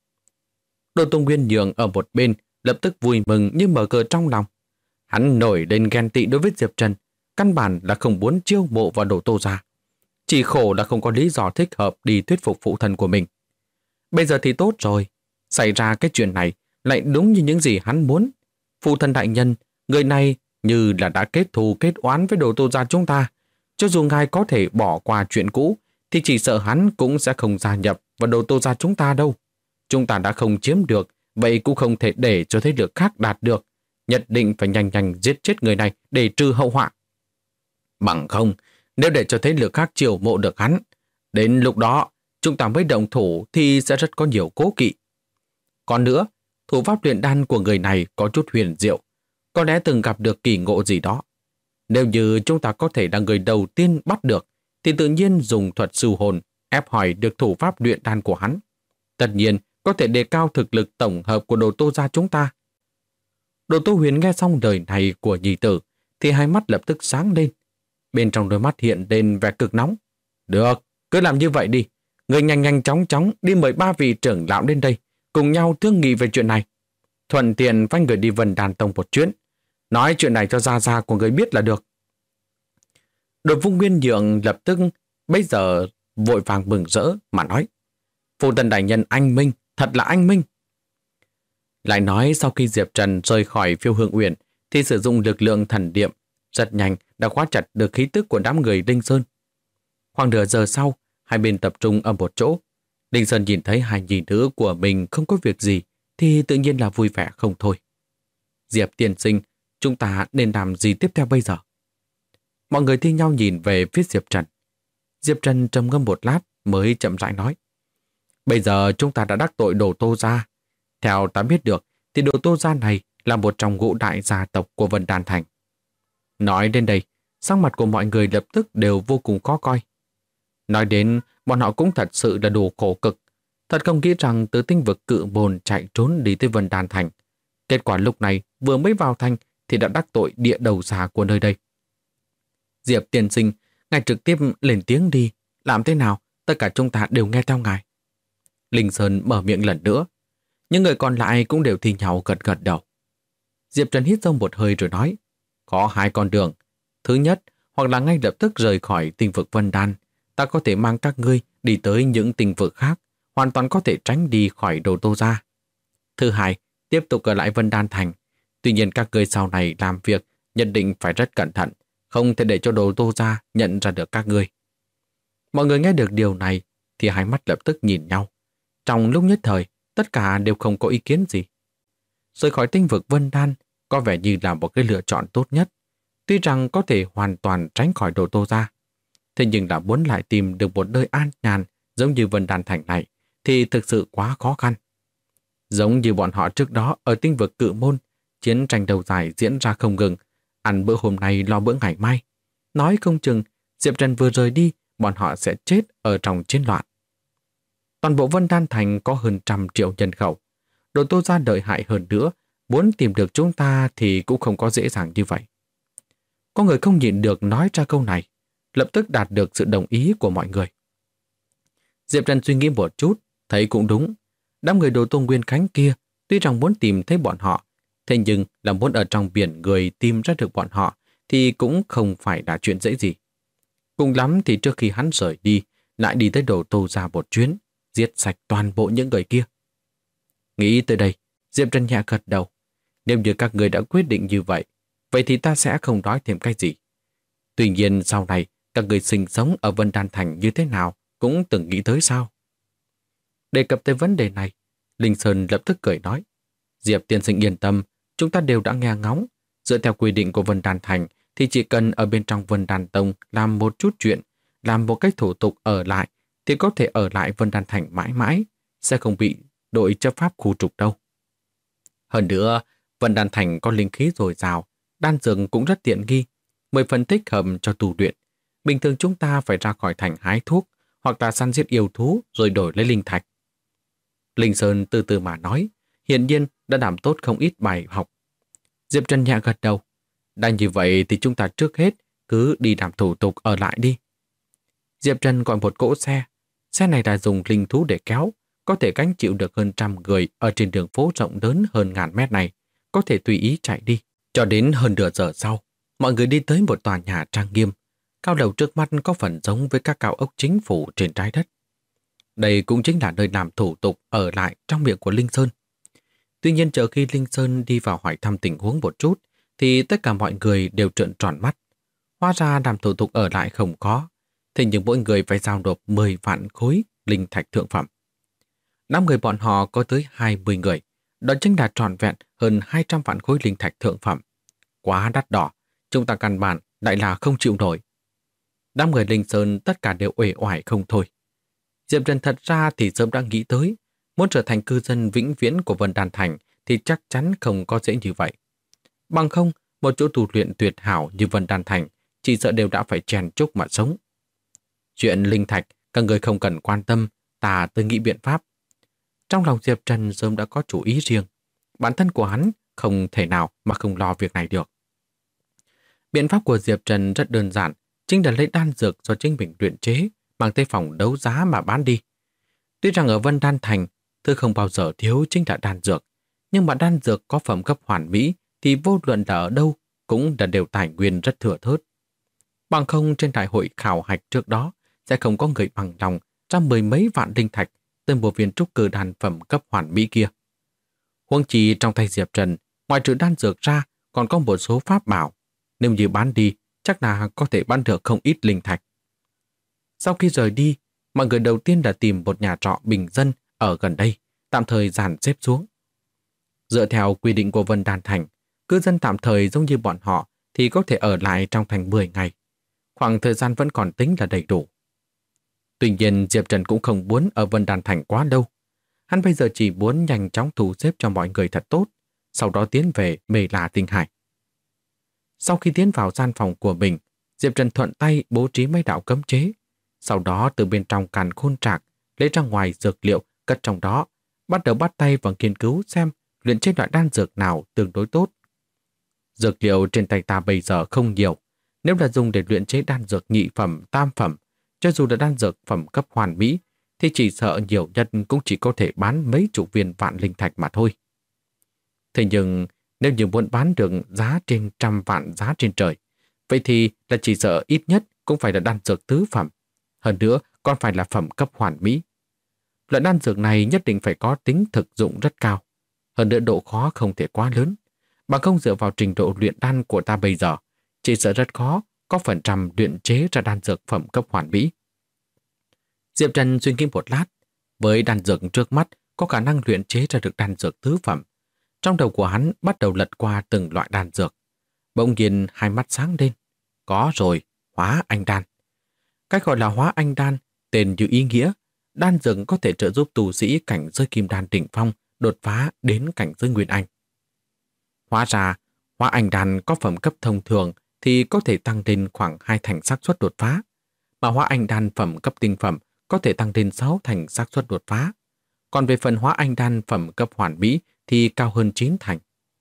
Speaker 1: Đồ Tô Nguyên Nhượng ở một bên lập tức vui mừng như mở cờ trong lòng. Hắn nổi lên ghen tị đối với Diệp Trần, căn bản là không muốn chiêu mộ vào Đồ Tô gia. Chỉ khổ là không có lý do thích hợp đi thuyết phục phụ thân của mình. Bây giờ thì tốt rồi, xảy ra cái chuyện này lại đúng như những gì hắn muốn. Phụ thân đại nhân, người này như là đã kết thù kết oán với Đồ Tô gia chúng ta. Cho dù ngài có thể bỏ qua chuyện cũ, thì chỉ sợ hắn cũng sẽ không gia nhập vào Đồ Tô gia chúng ta đâu. Chúng ta đã không chiếm được, vậy cũng không thể để cho thế lực khác đạt được. Nhất định phải nhanh nhanh giết chết người này để trừ hậu họa. Bằng không, nếu để cho thế lực khác chiều mộ được hắn, đến lúc đó chúng ta mới động thủ thì sẽ rất có nhiều cố kỵ. Còn nữa, thủ pháp luyện đan của người này có chút huyền diệu, có lẽ từng gặp được kỳ ngộ gì đó. Nếu như chúng ta có thể là người đầu tiên bắt được, thì tự nhiên dùng thuật siêu hồn ép hỏi được thủ pháp luyện đan của hắn. Tất nhiên, có thể đề cao thực lực tổng hợp của Đồ Tô gia chúng ta. Đồ Tô Huyền nghe xong lời này của nhi tử, thì hai mắt lập tức sáng lên. Bên trong đôi mắt hiện lên vẻ cực nóng. Được, cứ làm như vậy đi. Người nhanh nhanh chóng chóng đi mời 3 vị trưởng lão đến đây, cùng nhau thương nghị về chuyện này. Thuận tiện phái người đi Vân Đan Tông một chuyến. Nói chuyện này cho gia gia của người biết là được. Đồ Vung Nguyên Nhượng lập tức bây giờ vội vàng mừng rỡ mà nói. Phụ thân đại nhân anh minh, thật là anh minh. Lại nói sau khi Diệp Trần rời khỏi Phiêu Hương Uyển thì sử dụng lực lượng thần điệm rất nhanh đã khóa chặt được khí tức của đám người Đinh Sơn. Khoảng nửa giờ sau, hai bên tập trung ở một chỗ. Đinh Sơn nhìn thấy hai nhi nữ của mình không có việc gì thì tự nhiên là vui vẻ không thôi. Diệp tiên sinh, chúng ta nên làm gì tiếp theo bây giờ? Mọi người thi nhau nhìn về phía Diệp Trần. Diệp Trần trầm ngâm một lát mới chậm rãi nói. Bây giờ chúng ta đã đắc tội Đồ Tô gia. Theo ta biết được thì Đồ Tô gia này là một trong ngũ đại gia tộc của Vân Đan Thành. Nói đến đây, sắc mặt của mọi người lập tức đều vô cùng khó coi. Nói đến, bọn họ cũng thật sự là đủ khổ cực. Thật không nghĩ rằng từ tinh vực Cự Môn chạy trốn đi tới Vân Đan Thành. Kết quả lúc này vừa mới vào thành thì đã đắc tội địa đầu xà của nơi đây. Diệp tiên sinh, ngài trực tiếp lên tiếng đi. Làm thế nào? tất cả chúng ta đều nghe theo ngài. Linh Sơn mở miệng lần nữa. Những người còn lại cũng đều thi nhau gật gật đầu. Diệp Trần hít sâu một hơi rồi nói, có hai con đường. Thứ nhất, hoặc là ngay lập tức rời khỏi tinh vực Vân Đan, ta có thể mang các ngươi đi tới những tinh vực khác, hoàn toàn có thể tránh đi khỏi Đồ Tô Gia. Thứ hai, tiếp tục ở lại Vân Đan Thành. Tuy nhiên các ngươi sau này làm việc nhất định phải rất cẩn thận, không thể để cho Đồ Tô Gia nhận ra được các ngươi. Mọi người nghe được điều này thì hai mắt lập tức nhìn nhau. Trong lúc nhất thời, tất cả đều không có ý kiến gì. Rời khỏi tinh vực Vân Đan có vẻ như là một cái lựa chọn tốt nhất. Tuy rằng có thể hoàn toàn tránh khỏi Đồ Tô Gia, thế nhưng đã muốn lại tìm được một nơi an nhàn giống như Vân Đan Thành này thì thực sự quá khó khăn. Giống như bọn họ trước đó ở tinh vực Cự Môn, chiến tranh đầu dài diễn ra không ngừng, ăn bữa hôm nay lo bữa ngày mai. Nói không chừng, Diệp Trần vừa rời đi, bọn họ sẽ chết ở trong chiến loạn. Toàn bộ Vân Đan Thành có hơn 100 triệu nhân khẩu. Đồ Tô Gia đợi hại hơn nữa, muốn tìm được chúng ta thì cũng không có dễ dàng như vậy. Có người không nhịn được nói ra câu này, lập tức đạt được sự đồng ý của mọi người. Diệp Trần suy nghĩ một chút, thấy cũng đúng. Đám người Đồ Tô Nguyên Khánh kia tuy rằng muốn tìm thấy bọn họ, thế nhưng là muốn ở trong biển người tìm ra được bọn họ thì cũng không phải là chuyện dễ gì. Cùng lắm thì trước khi hắn rời đi, lại đi tới Đồ Tô Gia một chuyến, giết sạch toàn bộ những người kia. Nghĩ tới đây, Diệp Trần nhẹ gật đầu. Nếu như các người đã quyết định như vậy, vậy thì ta sẽ không nói thêm cái gì. Tuy nhiên sau này, các người sinh sống ở Vân Đan Thành như thế nào cũng từng nghĩ tới sao? Đề cập tới vấn đề này, Linh Sơn lập tức cười nói, Diệp tiên sinh yên tâm, chúng ta đều đã nghe ngóng. Dựa theo quy định của Vân Đan Thành thì chỉ cần ở bên trong Vân Đan Tông làm một chút chuyện, làm một cách thủ tục ở lại thì có thể ở lại Vân Đan Thành mãi mãi, sẽ không bị đội chấp pháp khu trục đâu. Hơn nữa, Vân Đan Thành có linh khí dồi dào, đan dược cũng rất tiện nghi, 10 phần thích hợp cho tu luyện. Bình thường chúng ta phải ra khỏi thành hái thuốc hoặc là săn giết yêu thú rồi đổi lấy linh thạch. Linh Sơn từ từ mà nói, hiển nhiên đã đảm tốt không ít bài học. Diệp Trần nhẹ gật đầu. Đã như vậy thì chúng ta trước hết cứ đi làm thủ tục ở lại đi. Diệp Trần gọi một cỗ xe. Xe này đã dùng linh thú để kéo, có thể gánh chịu được hơn 100 người ở trên đường phố rộng lớn hơn 1000 mét này, có thể tùy ý chạy đi. Cho đến hơn nửa giờ sau, mọi người đi tới một tòa nhà trang nghiêm. Cao lầu trước mắt có phần giống với các cao ốc chính phủ trên trái đất. Đây cũng chính là nơi làm thủ tục ở lại trong miệng của Linh Sơn. Tuy nhiên chờ khi Linh Sơn đi vào hỏi thăm tình huống một chút, thì tất cả mọi người đều trợn tròn mắt. Hóa ra làm thủ tục ở lại không có, thế nhưng mỗi người phải giao nộp 10 vạn khối linh thạch thượng phẩm. 5 người bọn họ có tới 20 người, đó chính là trọn vẹn hơn 200 vạn khối linh thạch thượng phẩm. Quá đắt đỏ, chúng ta căn bản lại là không chịu nổi. Đám người Linh Sơn tất cả đều uể oải không thôi. Diệp Trần thật ra thì sớm đã nghĩ tới, muốn trở thành cư dân vĩnh viễn của Vân Đan Thành thì chắc chắn không có dễ như vậy. Bằng không, một chỗ tu luyện tuyệt hảo như Vân Đan Thành chỉ sợ đều đã phải chèn chúc mà sống. Chuyện linh thạch, các người không cần quan tâm, ta tự nghĩ biện pháp. Trong lòng Diệp Trần sớm đã có chủ ý riêng. Bản thân của hắn không thể nào mà không lo việc này được. Biện pháp của Diệp Trần rất đơn giản, chính là lấy đan dược do chính mình luyện chế, mang tới phòng đấu giá mà bán đi. Tuy rằng ở Vân Đan Thành, thứ không bao giờ thiếu chính là đan dược, nhưng mà đan dược có phẩm cấp hoàn mỹ thì vô luận là ở đâu cũng là đều tài nguyên rất thừa thớt. Bằng không trên đại hội khảo hạch trước đó sẽ không có người bằng lòng ra 10 mấy vạn linh thạch tới một viên trúc cơ đan phẩm cấp hoàn mỹ kia. Huống chi trong tay Diệp Trần, ngoài trừ đan dược ra còn có một số pháp bảo, nếu như bán đi chắc là có thể bán được không ít linh thạch. Sau khi rời đi, mọi người đầu tiên đã tìm một nhà trọ bình dân ở gần đây, tạm thời dàn xếp xuống. Dựa theo quy định của Vân Đan Thành, cư dân tạm thời giống như bọn họ thì có thể ở lại trong thành 10 ngày. Khoảng thời gian vẫn còn tính là đầy đủ. Tuy nhiên Diệp Trần cũng không muốn ở Vân Đan Thành quá lâu. Hắn bây giờ chỉ muốn nhanh chóng thu xếp cho mọi người thật tốt, sau đó tiến về Mê La Tinh Hải. Sau khi tiến vào gian phòng của mình, Diệp Trần thuận tay bố trí mấy đạo cấm chế. Sau đó từ bên trong càn khôn trạc lấy ra ngoài dược liệu cất trong đó, bắt đầu bắt tay vào nghiên cứu xem luyện chế loại đan dược nào tương đối tốt. Dược liệu trên tay ta bây giờ không nhiều, nếu là dùng để luyện chế đan dược nhị phẩm, tam phẩm Cho dù là đan dược phẩm cấp hoàn mỹ, thì chỉ sợ nhiều nhất cũng chỉ có thể bán mấy chục viên vạn linh thạch mà thôi. Thế nhưng, nếu như muốn bán được giá trên trăm vạn giá trên trời, vậy thì là chỉ sợ ít nhất cũng phải là đan dược tứ phẩm. Hơn nữa, còn phải là phẩm cấp hoàn mỹ. Loại đan dược này nhất định phải có tính thực dụng rất cao. Hơn nữa độ khó không thể quá lớn. Bằng không dựa vào trình độ luyện đan của ta bây giờ, chỉ sợ rất khó có phần trăm luyện chế ra đan dược phẩm cấp hoàn mỹ. Diệp Trần suy nghĩ một lát, với đan dược trước mắt có khả năng luyện chế ra được đan dược tứ phẩm. Trong đầu của hắn bắt đầu lật qua từng loại đan dược. Bỗng nhiên hai mắt sáng lên. Có rồi, hóa anh đan. Cách gọi là hóa anh đan, tên như ý nghĩa, đan dược có thể trợ giúp tu sĩ cảnh giới kim đan đỉnh phong đột phá đến cảnh giới nguyên anh. Hóa ra, hóa anh đan có phẩm cấp thông thường thì có thể tăng lên khoảng 2 thành xác suất đột phá, mà hóa anh đan phẩm cấp tinh phẩm có thể tăng lên 6 thành xác suất đột phá. Còn về phần hóa anh đan phẩm cấp hoàn mỹ thì cao hơn 9 thành.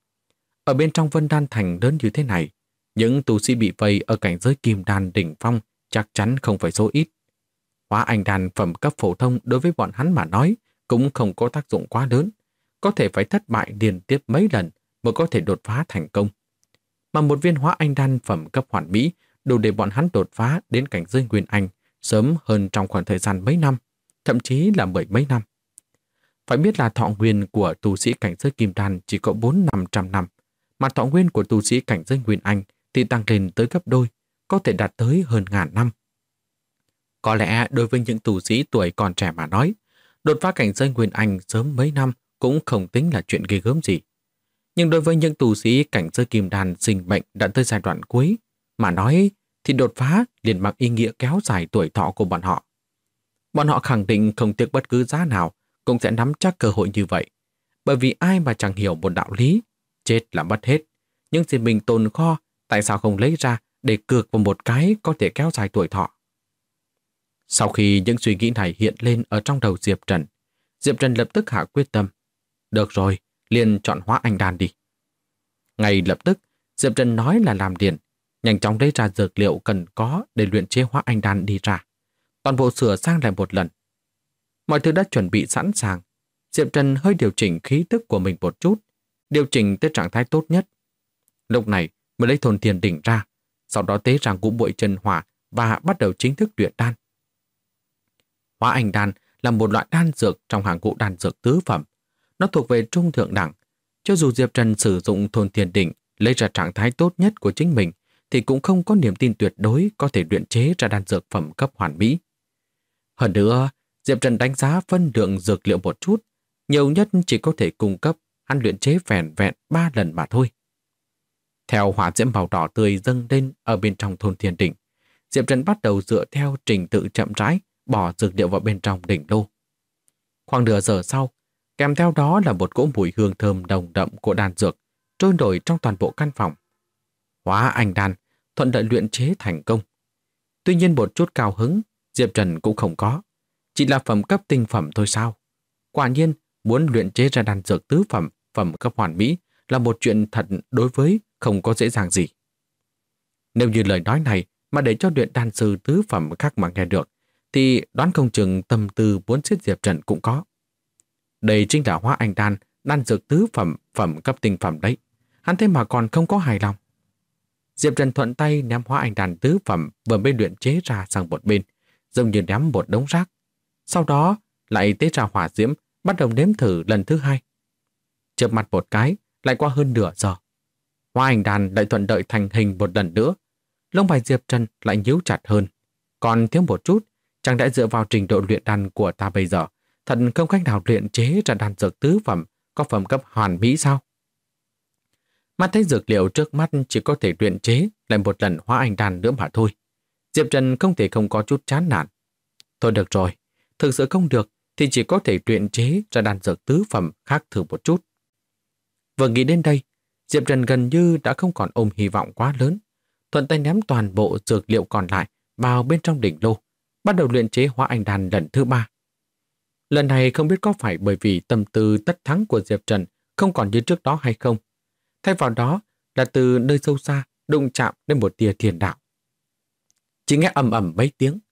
Speaker 1: Ở bên trong Vân Đan Thành lớn như thế này, những tu sĩ bị vây ở cảnh giới kim đan đỉnh phong chắc chắn không phải số ít. Hóa anh đan phẩm cấp phổ thông đối với bọn hắn mà nói cũng không có tác dụng quá lớn, có thể phải thất bại liên tiếp mấy lần mới có thể đột phá thành công. Mà một viên hóa anh đan phẩm cấp hoàn mỹ đủ để bọn hắn đột phá đến cảnh giới nguyên anh sớm hơn trong khoảng thời gian mấy năm, thậm chí là 10 mấy năm. Phải biết là thọ nguyên của tu sĩ cảnh giới kim đan chỉ có 400-500 năm, mà thọ nguyên của tu sĩ cảnh giới nguyên anh thì tăng lên tới gấp đôi, có thể đạt tới hơn 1000 năm. Có lẽ đối với những tu sĩ tuổi còn trẻ mà nói, đột phá cảnh giới nguyên anh sớm mấy năm cũng không tính là chuyện ghê gớm gì. Nhưng đối với những tu sĩ cảnh giới kim đan sinh bệnh đã tới giai đoạn cuối, mà nói thì đột phá liền mang ý nghĩa kéo dài tuổi thọ của bọn họ. Bọn họ khẳng định không tiếc bất cứ giá nào cũng sẽ nắm chắc cơ hội như vậy. Bởi vì ai mà chẳng hiểu một đạo lý, chết là mất hết. Nhưng gì mình tồn kho, tại sao không lấy ra để cược vào một cái có thể kéo dài tuổi thọ? Sau khi những suy nghĩ này hiện lên ở trong đầu Diệp Trần lập tức hạ quyết tâm. Được rồi, liền chọn hóa anh đan đi. Ngay lập tức, Diệp Trần nói là làm liền, nhanh chóng lấy ra dược liệu cần có để luyện chế hóa anh đan đi ra. Toàn bộ sửa sang lại một lần. Mọi thứ đã chuẩn bị sẵn sàng. Diệp Trần hơi điều chỉnh khí tức của mình một chút, điều chỉnh tới trạng thái tốt nhất. Lúc này mới lấy thôn thiền đỉnh ra, sau đó tế ra ngũ bội chân hỏa và bắt đầu chính thức luyện đan. Hóa anh đan là một loại đan dược trong hàng ngũ đan dược tứ phẩm. Nó thuộc về trung thượng đẳng. Cho dù Diệp Trần sử dụng thôn thiền đỉnh lấy ra trạng thái tốt nhất của chính mình, thì cũng không có niềm tin tuyệt đối có thể luyện chế ra đan dược phẩm cấp hoàn mỹ. Hơn nữa, Diệp Trần đánh giá phân lượng dược liệu một chút, nhiều nhất chỉ có thể cung cấp hắn luyện chế vẹn vẹn 3 lần mà thôi. Theo hỏa diễm màu đỏ tươi dâng lên ở bên trong thôn thiên đỉnh, Diệp Trần bắt đầu dựa theo trình tự chậm rãi bỏ dược liệu vào bên trong đỉnh lô. Khoảng nửa giờ sau, kèm theo đó là một cỗ mùi hương thơm nồng đậm của đan dược trôi nổi trong toàn bộ căn phòng. Hóa anh đan thuận lợi luyện chế thành công. Tuy nhiên một chút cao hứng Diệp Trần cũng không có, chỉ là phẩm cấp tinh phẩm thôi sao? Quả nhiên, muốn luyện chế ra đan dược tứ phẩm, phẩm cấp hoàn mỹ là một chuyện thật đối với không có dễ dàng gì. Nếu như lời nói này mà để cho luyện đan sư tứ phẩm khác mà nghe được, thì đoán không chừng tâm tư muốn giết Diệp Trần cũng có. Đây chính là hóa anh đan, đan dược tứ phẩm, phẩm cấp tinh phẩm đấy. Hắn thế mà còn không có hài lòng. Diệp Trần thuận tay ném hóa anh đan tứ phẩm vừa mới luyện chế ra sang một bên, giống như ném một đống rác. Sau đó lại tế ra hỏa diễm, bắt đầu nếm thử lần thứ hai. Chớp mặt một cái, lại qua hơn nửa giờ. Hóa anh đan lại thuận lợi thành hình một lần nữa. Lông mày Diệp Trần lại nhíu chặt hơn. Còn thiếu một chút, chẳng lẽ dựa vào trình độ luyện đan của ta bây giờ, thật không cách nào luyện chế ra đan dược tứ phẩm có phẩm cấp hoàn mỹ sao? Mắt thấy dược liệu trước mắt chỉ có thể luyện chế lại một lần hóa anh đan nữa mà thôi. Diệp Trần không thể không có chút chán nản. Thôi được rồi, thực sự không được thì chỉ có thể luyện chế ra đan dược tứ phẩm khác thử một chút. Vừa nghĩ đến đây, Diệp Trần gần như đã không còn ôm hy vọng quá lớn. Thuận tay ném toàn bộ dược liệu còn lại vào bên trong đỉnh lô, bắt đầu luyện chế hóa anh đan lần thứ 3. Lần này không biết có phải bởi vì tâm tư tất thắng của Diệp Trần không còn như trước đó hay không. Thay vào đó là từ nơi sâu xa đụng chạm đến một tia thiền đạo. Chỉ nghe ầm ầm mấy tiếng,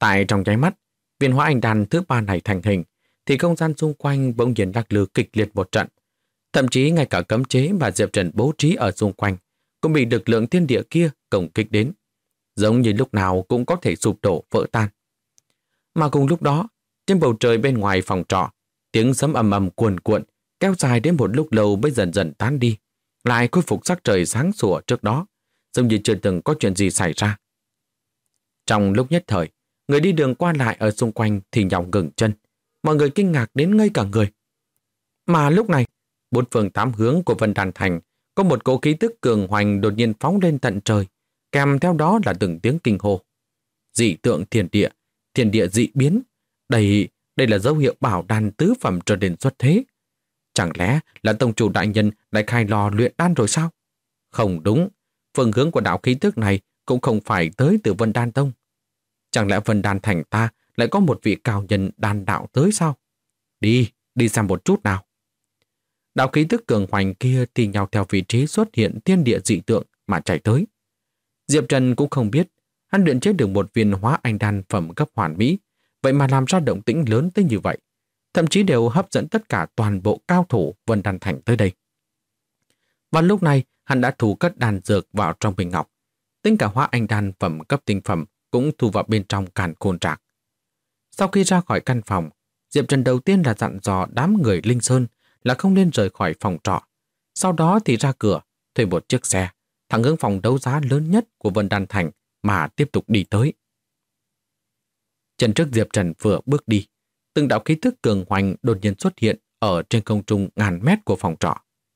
Speaker 1: Tại trong nháy mắt, viên hóa anh đan thứ 3 này thành hình, thì không gian xung quanh bỗng nhiên lắc lư kịch liệt một trận. Thậm chí ngay cả cấm chế mà Diệp Trần bố trí ở xung quanh cũng bị lực lượng thiên địa kia công kích đến, giống như lúc nào cũng có thể sụp đổ vỡ tan. Mà cùng lúc đó, trên bầu trời bên ngoài phòng trọ, tiếng sấm ầm ầm cuồn cuộn kéo dài đến một lúc lâu mới dần dần tán đi, lại khôi phục sắc trời sáng sủa trước đó, giống như chưa từng có chuyện gì xảy ra. Trong lúc nhất thời, người đi đường qua lại ở xung quanh thì nhỏng ngừng chân, mọi người kinh ngạc đến ngây cả người. Mà lúc này, bốn phương tám hướng của Vân Đan Thành có một cỗ khí tức cường hoành đột nhiên phóng lên tận trời, kèm theo đó là từng tiếng kinh hô. Dị tượng thiên địa dị biến, đây là dấu hiệu bảo đan tứ phẩm trở đến xuất thế. Chẳng lẽ là tông chủ đại nhân lại khai lò luyện đan rồi sao? Không đúng, phương hướng của đạo khí tức này cũng không phải tới từ Vân Đan Tông. Chẳng lẽ Vân Đan Thành ta lại có một vị cao nhân đan đạo tới sao? Đi xem một chút nào. Đạo khí tức cường hoành kia thì nhau theo vị trí xuất hiện thiên địa dị tượng mà chạy tới. Diệp Trần cũng không biết, hắn luyện chế được một viên hóa anh đan phẩm cấp hoàn mỹ, vậy mà làm ra động tĩnh lớn tới như vậy, thậm chí đều hấp dẫn tất cả toàn bộ cao thủ Vân Đan Thành tới đây. Và lúc này, hắn đã thu cất đan dược vào trong bình ngọc, tính cả hóa anh đan phẩm cấp tinh phẩm cũng thu vào bên trong càn khôn trạc. Sau khi ra khỏi căn phòng, Diệp Trần đầu tiên là dặn dò đám người Linh Sơn là không nên rời khỏi phòng trọ. Sau đó thì ra cửa, thuê một chiếc xe, thẳng hướng phòng đấu giá lớn nhất của Vân Đan Thành mà tiếp tục đi tới. Chân trước Diệp Trần vừa bước đi, từng đạo khí tức cường hoành đột nhiên xuất hiện ở trên không trung ngàn mét của phòng trọ.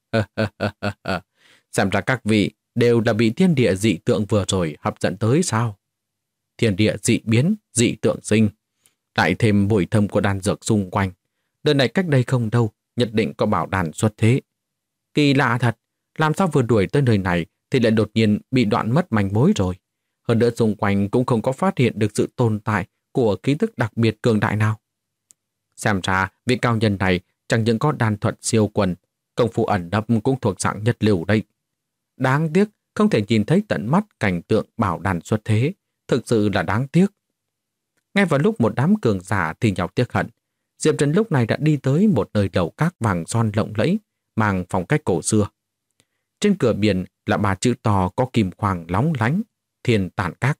Speaker 1: Xem ra các vị đều là bị thiên địa dị tượng vừa rồi hấp dẫn tới sao? Thiên địa dị biến, dị tượng sinh, lại thêm mùi thơm của đan dược xung quanh. Đợt này cách đây không đâu, nhất định có bảo đàn xuất thế. Kỳ lạ thật, làm sao vừa đuổi tới nơi này thì lại đột nhiên bị đoạn mất manh mối rồi. Hơn nữa xung quanh cũng không có phát hiện được sự tồn tại của khí tức đặc biệt cường đại nào. Xem ra vị cao nhân này chẳng những có đan thuật siêu quần, công phu ẩn nấp cũng thuộc dạng nhất lưu đây. Đáng tiếc không thể nhìn thấy tận mắt cảnh tượng bảo đàn xuất thế, thực sự là đáng tiếc. Ngay vào lúc một đám cường giả thì nhọc tiếc hận, Diệp Trần lúc này đã đi tới một nơi lầu các vàng son lộng lẫy, mang phong cách cổ xưa. Trên cửa biển là 3 chữ to có kim khoáng lóng lánh, Thiên Tản Các.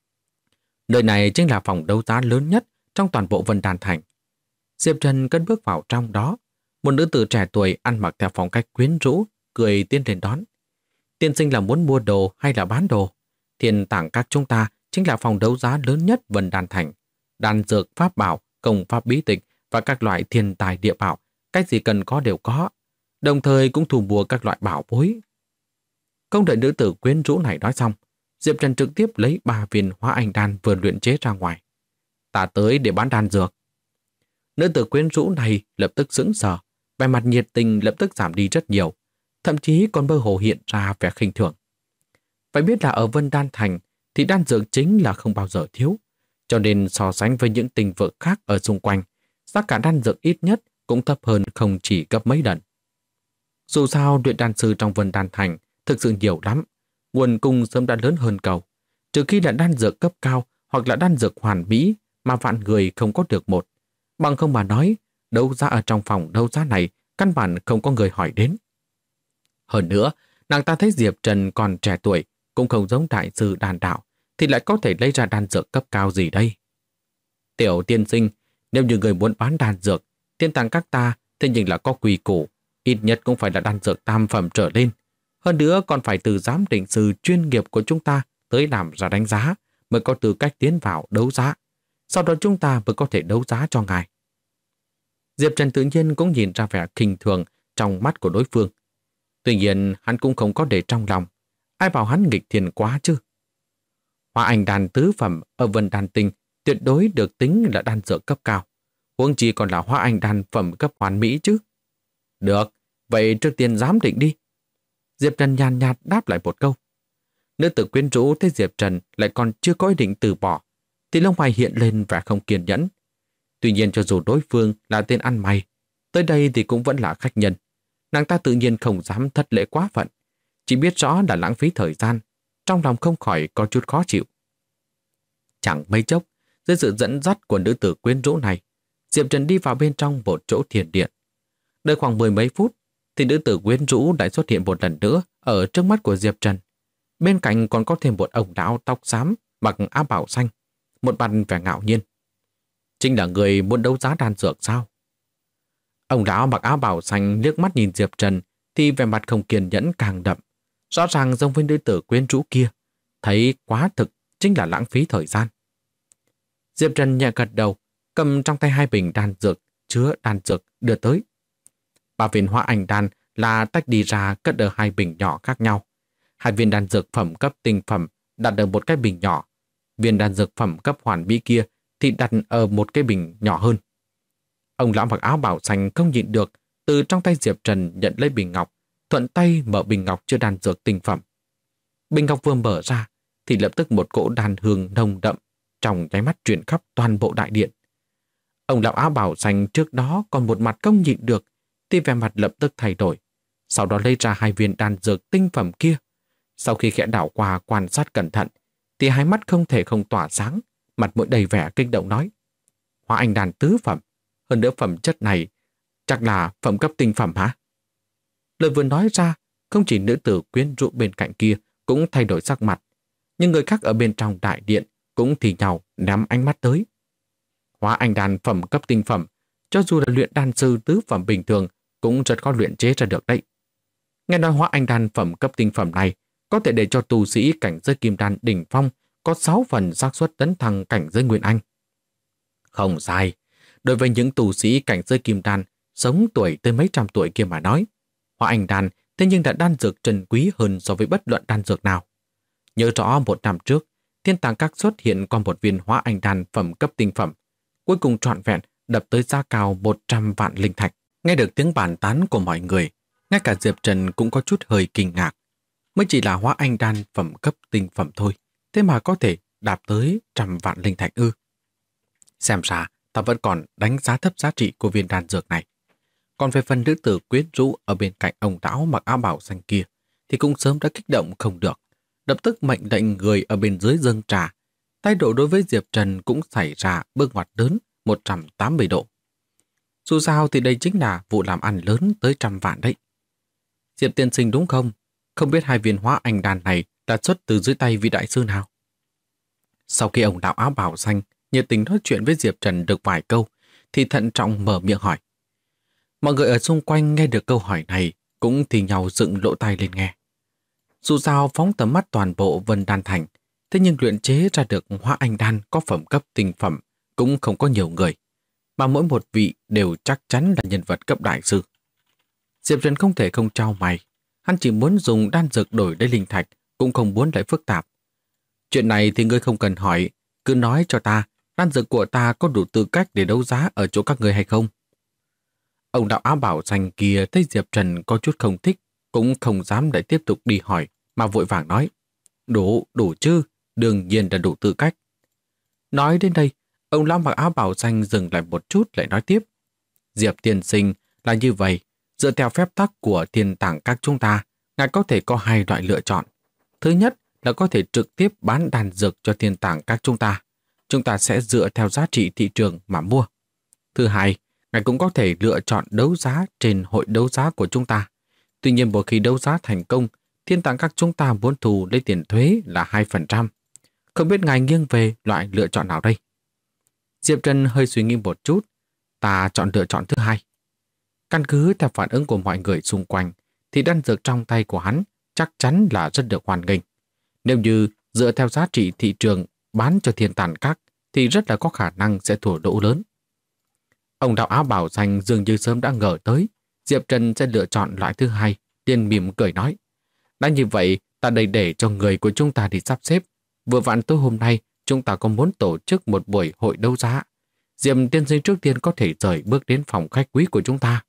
Speaker 1: Nơi này chính là phòng đấu giá lớn nhất trong toàn bộ Vân Đan Thành. Diệp Trần cất bước vào trong đó, một nữ tử trẻ tuổi ăn mặc theo phong cách quyến rũ, cười tiến lên đón. Tiên sinh là muốn mua đồ hay là bán đồ? Thiên Tản Các chúng ta chính là phòng đấu giá lớn nhất Vân Đan Thành. Đan dược, pháp bảo, công pháp bí tịch và các loại thiên tài địa bảo, cái gì cần có đều có. Đồng thời cũng thu mua các loại bảo bối. Không đợi nữ tử quyến rũ này nói xong, Diệp Trần trực tiếp lấy 3 viên hóa anh đan vừa luyện chế ra ngoài. Ta tới để bán đan dược. Nữ tử quyến rũ này lập tức sững sờ, vẻ mặt nhiệt tình lập tức giảm đi rất nhiều, thậm chí còn mơ hồ hiện ra vẻ khinh thường. Phải biết là ở Vân Đan Thành thì đan dược chính là không bao giờ thiếu, cho nên so sánh với những tình vực khác ở xung quanh, giá cả đan dược ít nhất cũng thấp hơn không chỉ gấp mấy lần. Dù sao luyện đan sư trong Vân Đan Thành thực sự nhiều lắm, nguồn cung sớm đã lớn hơn cầu, trừ khi là đan dược cấp cao hoặc là đan dược hoàn mỹ mà vạn người không có được một. Bằng không mà nói, đấu giá ở trong phòng đấu giá này căn bản không có người hỏi đến. Hơn nữa, nàng ta thấy Diệp Trần còn trẻ tuổi, cũng không giống đại sư đan đạo, thì lại có thể lấy ra đan dược cấp cao gì đây? Tiểu tiên sinh, nếu như người muốn bán đan dược, Thiên Tản Các ta thế nhưng là có quy củ, ít nhất cũng phải là đan dược tam phẩm trở lên. Hơn nữa còn phải từ giám định sư chuyên nghiệp của chúng ta tới làm ra đánh giá mới có tư cách tiến vào đấu giá. Sau đó chúng ta mới có thể đấu giá cho ngài. Diệp Trần tự nhiên cũng nhìn ra vẻ khinh thường trong mắt của đối phương. Tuy nhiên hắn cũng không có để trong lòng. Ai bảo hắn nghịch thiên quá chứ? Hóa anh đan tứ phẩm ở Vân Đan Tinh tuyệt đối được tính là đan dược cấp cao. Huống chi còn là hóa anh đan phẩm cấp hoàn mỹ chứ. Được, vậy trước tiên giám định đi. Diệp Trần nhàn nhạt đáp lại một câu. Nữ tử quyến rũ thấy Diệp Trần lại còn chưa có ý định từ bỏ, thì lông mày hiện lên vẻ không kiên nhẫn. Tuy nhiên cho dù đối phương là tên ăn mày, tới đây thì cũng vẫn là khách nhân. Nàng ta tự nhiên không dám thất lễ quá phận, chỉ biết rõ là lãng phí thời gian, trong lòng không khỏi có chút khó chịu. Chẳng mấy chốc, Dưới sự dẫn dắt của nữ tử quyến rũ này, Diệp Trần đi vào bên trong một chỗ thiền điện. Đợi khoảng 10 mấy phút, thì nữ tử quyến rũ lại xuất hiện một lần nữa ở trước mắt của Diệp Trần. Bên cạnh còn có thêm một ông lão tóc xám mặc áo bào xanh, một mặt vẻ ngạo nhiên. Chính là người muốn đấu giá đan dược sao? Ông lão mặc áo bào xanh liếc mắt nhìn Diệp Trần thì vẻ mặt không kiên nhẫn càng đậm. Rõ ràng giống với nữ tử quyến rũ kia, thấy quá thực chính là lãng phí thời gian. Diệp Trần nhẹ gật đầu, cầm trong tay 2 bình đan dược chứa đan dược đưa tới. 3 viên hóa ảnh đan là tách đi ra cất ở 2 bình nhỏ khác nhau. 2 viên đan dược phẩm cấp tinh phẩm đặt ở một cái bình nhỏ. Viên đan dược phẩm cấp hoàn mỹ kia thì đặt ở một cái bình nhỏ hơn. Ông lão mặc áo bào xanh không nhịn được, từ trong tay Diệp Trần nhận lấy bình ngọc, thuận tay mở bình ngọc chứa đan dược tinh phẩm. Bình ngọc vừa mở ra thì lập tức một cỗ đan hương nồng đậm trong nháy mắt truyền khắp toàn bộ đại điện. Ông lão áo bào xanh trước đó còn một mặt không nhịn được thì vẻ mặt lập tức thay đổi. Sau đó lấy ra 2 viên đan dược tinh phẩm kia. Sau khi khẽ đảo qua quan sát cẩn thận thì hai mắt không thể không tỏa sáng, mặt mũi đầy vẻ kích động nói: Hóa anh đan tứ phẩm, hơn nữa phẩm chất này chắc là phẩm cấp tinh phẩm hả? Lời vừa nói ra, không chỉ nữ tử quyến rũ bên cạnh kia cũng thay đổi sắc mặt, nhưng người khác ở bên trong đại điện cũng thì nhau ném ánh mắt tới. Hóa anh đan phẩm cấp tinh phẩm, cho dù là luyện đan sư tứ phẩm bình thường cũng rất khó luyện chế ra được đấy. Nghe nói hóa anh đan phẩm cấp tinh phẩm này có thể để cho tu sĩ cảnh giới kim đan đỉnh phong có 6 phần xác suất tấn thăng cảnh giới nguyên anh. Không sai, đối với những tu sĩ cảnh giới kim đan sống tuổi tới mấy trăm tuổi kia mà nói, hóa anh đan thế nhưng đã đan dược trân quý hơn so với bất luận đan dược nào. Nhớ rõ 1 năm trước, Thiên Tàng Các xuất hiện qua một viên hóa anh đan phẩm cấp tinh phẩm, cuối cùng trọn vẹn đập tới giá cao 100 vạn linh thạch. Nghe được tiếng bàn tán của mọi người, ngay cả Diệp Trần cũng có chút hơi kinh ngạc. Mới chỉ là hóa anh đan phẩm cấp tinh phẩm thôi, thế mà có thể đạp tới 100 vạn linh thạch ư? Xem ra ta vẫn còn đánh giá thấp giá trị của viên đan dược này. Còn về phần nữ tử quyến rũ ở bên cạnh ông lão mặc áo bào xanh kia thì cũng sớm đã kích động không được, lập tức mệnh lệnh người ở bên dưới dâng trà. Thái độ đối với Diệp Trần cũng xảy ra bước ngoặt lớn 180 độ. Dù sao thì đây chính là vụ làm ăn lớn tới 100 vạn đấy. Diệp tiên sinh đúng không? Không biết 2 viên hóa anh đan này là xuất từ dưới tay vị đại sư nào? Sau khi ông lão áo bào xanh nhiệt tình nói chuyện với Diệp Trần được vài câu thì thận trọng mở miệng hỏi. Mọi người ở xung quanh nghe được câu hỏi này cũng thì nhau dựng lỗ tai lên nghe. Dù sao phóng tầm mắt toàn bộ Vân Đan Thành, thế nhưng luyện chế ra được hóa anh đan có phẩm cấp tinh phẩm cũng không có nhiều người, mà mỗi một vị đều chắc chắn là nhân vật cấp đại sư. Diệp Trần không thể không trao mày, hắn chỉ muốn dùng đan dược đổi lấy linh thạch, cũng không muốn lại phức tạp. Chuyện này thì ngươi không cần hỏi, cứ nói cho ta, đan dược của ta có đủ tư cách để đấu giá ở chỗ các ngươi hay không? Ông đạo áo bảo xanh kia thấy Diệp Trần có chút không thích, cũng không dám lại tiếp tục đi hỏi, mà vội vàng nói. Đủ chứ, đương nhiên là đủ tư cách. Nói đến đây, ông lão mặc áo bào xanh dừng lại một chút lại nói tiếp. Diệp tiên sinh là như vậy, dựa theo phép tắc của Thiên Tàng Các chúng ta, ngài có thể có 2 loại lựa chọn. Thứ nhất là có thể trực tiếp bán đan dược cho Thiên Tàng Các chúng ta sẽ dựa theo giá trị thị trường mà mua. Thứ hai, ngài cũng có thể lựa chọn đấu giá trên hội đấu giá của chúng ta. Tuy nhiên một khi đấu giá thành công, Thiên Tàng Các chúng ta muốn thu lấy tiền thuế là 2%. Không biết ngài nghiêng về loại lựa chọn nào đây? Diệp Trần hơi suy nghĩ một chút, ta chọn lựa chọn thứ hai. Căn cứ theo phản ứng của mọi người xung quanh, thì đan dược trong tay của hắn chắc chắn là rất được hoan nghênh. Nếu như dựa theo giá trị thị trường bán cho Thiên Tàng Các, thì rất là có khả năng sẽ thua lỗ lớn. Ông đạo áo bảo xanh dường như sớm đã ngờ tới Diệp Trần sẽ lựa chọn loại thứ hai, liền mỉm cười nói. Đã như vậy, ta đây để cho người của chúng ta đi sắp xếp. Vừa vặn tối hôm nay, chúng ta có muốn tổ chức một buổi hội đấu giá. Diệp tiên sinh trước tiên có thể rời bước đến phòng khách quý của chúng ta.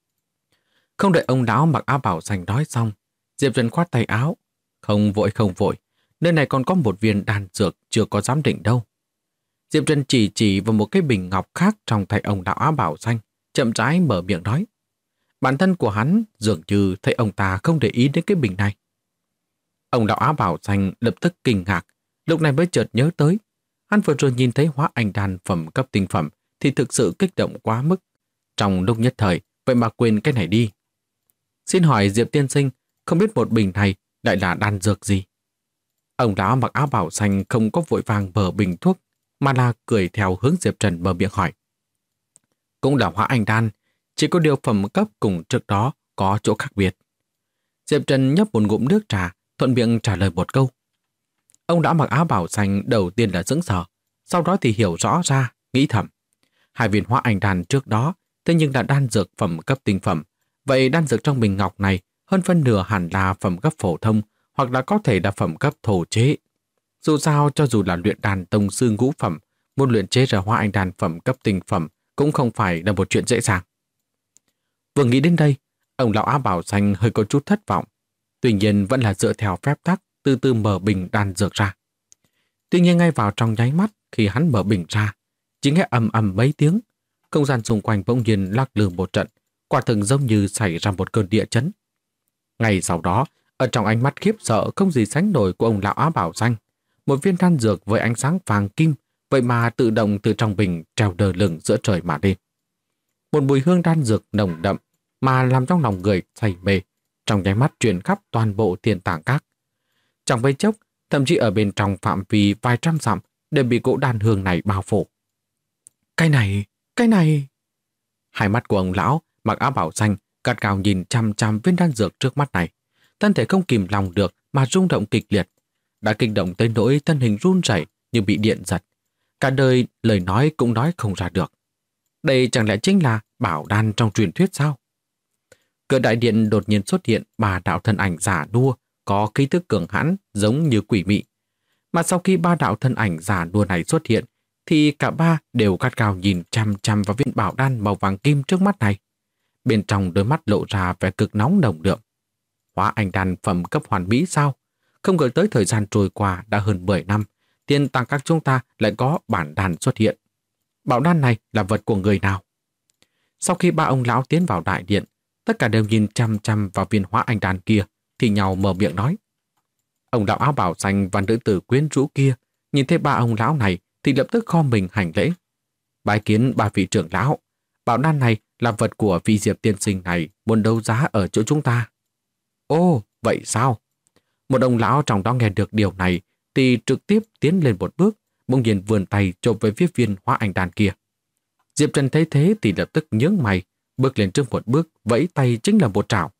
Speaker 1: Không đợi ông lão mặc áo bảo xanh nói xong, Diệp Trần khoát tay áo. Không vội, nơi này còn có một viên đan dược chưa có giám định đâu. Diệp Trần chỉ vào một cái bình ngọc khác trong tay ông lão áo bảo xanh, chậm rãi mở miệng nói. Bản thân của hắn dường như thấy ông ta không để ý đến cái bình này. Ông lão áo bảo xanh lập tức kinh ngạc, lúc này mới chợt nhớ tới. Hắn vừa rồi nhìn thấy hóa anh đan phẩm cấp tinh phẩm thì thực sự kích động quá mức. Trong lúc nhất thời, vậy mà quên cái này đi. Xin hỏi Diệp tiên sinh, không biết một bình này lại là đan dược gì? Ông lão mặc áo bảo xanh không có vội vàng mở bình thuốc, mà là cười theo hướng Diệp Trần mở miệng hỏi. Cũng là hóa anh đan, chỉ có điều phẩm cấp cùng trước đó có chỗ khác biệt. Diệp Trần nhấp một ngụm nước trà, thuận miệng trả lời một câu. Ông đã mặc áo bảo xanh đầu tiên là sững sờ, sau đó thì hiểu rõ ra, nghĩ thầm. Hai viên hóa anh đan trước đó, thế nhưng là đan dược phẩm cấp tinh phẩm. Vậy đan dược trong bình ngọc này hơn phân nửa hẳn là phẩm cấp phổ thông, hoặc là có thể là phẩm cấp thổ chế. Dù sao, cho dù là luyện đan tông sư ngũ phẩm, muốn luyện chế ra hóa anh đan phẩm cấp tinh phẩm cũng không phải là một chuyện dễ dàng. Vừa nghĩ đến đây, ông lão áo bảo xanh hơi có chút thất vọng. Tuy nhiên vẫn là dựa theo phép tắc từ từ mở bình đan dược ra. Tuy nhiên ngay vào trong nháy mắt khi hắn mở bình ra, chỉ nghe ầm ầm mấy tiếng, không gian xung quanh bỗng nhiên lắc lư một trận, quả thực giống như xảy ra một cơn địa chấn. Ngay sau đó, ở trong ánh mắt khiếp sợ không gì sánh nổi của ông lão áo bảo xanh, một viên đan dược với ánh sáng vàng kim vậy mà tự động từ trong bình treo đờ lửng giữa trời mà đi. Một mùi hương đan dược nồng đậm mà làm trong lòng người say mê, trong nháy mắt truyền khắp toàn bộ Thiên Tàng Các. Trong vây chốc, thậm chí ở bên trong phạm vi vài trăm dặm đều bị cỗ đan hương này bao phủ. Cái này... Hai mắt của ông lão mặc áo bảo xanh gắt gao nhìn chằm chằm viên đan dược trước mắt này, thân thể không kìm lòng được mà rung động kịch liệt, đã kinh động tới nỗi thân hình run rẩy như bị điện giật, cả đời lời nói cũng nói không ra được. Đây chẳng lẽ chính là bảo đan trong truyền thuyết sao? Cửa đại điện đột nhiên xuất hiện ba đạo thân ảnh giả nua có khí tức cường hãn giống như quỷ mị. Mà sau khi ba đạo thân ảnh giả nua này xuất hiện thì cả ba đều gắt gao nhìn chằm chằm vào viên bảo đan màu vàng kim trước mắt này. Bên trong đôi mắt lộ ra vẻ cực nóng nồng đượm. Hóa anh đan phẩm cấp hoàn mỹ sao? Không ngờ tới thời gian trôi qua đã hơn 10 năm, Thiên Tàng Các chúng ta lại có bản đan xuất hiện. Bảo đan này là vật của người nào? Sau khi ba ông lão tiến vào đại điện, tất cả đều nhìn chằm chằm vào viên hóa anh đan kia, thì nhau mở miệng nói. Ông lão áo bảo xanh và nữ tử quyến rũ kia nhìn thấy ba ông lão này thì lập tức khom mình hành lễ. Bái kiến ba vị trưởng lão, bảo đan này là vật của vị Diệp tiên sinh này muốn đấu giá ở chỗ chúng ta. Ồ, vậy sao? Một ông lão trong đó nghe được điều này thì trực tiếp tiến lên một bước, bỗng nhiên vươn tay chộp về phía viên hóa anh đan kia. Diệp Trần thấy thế thì lập tức nhướng mày, bước lên trước một bước, vẫy tay chính là một trảo.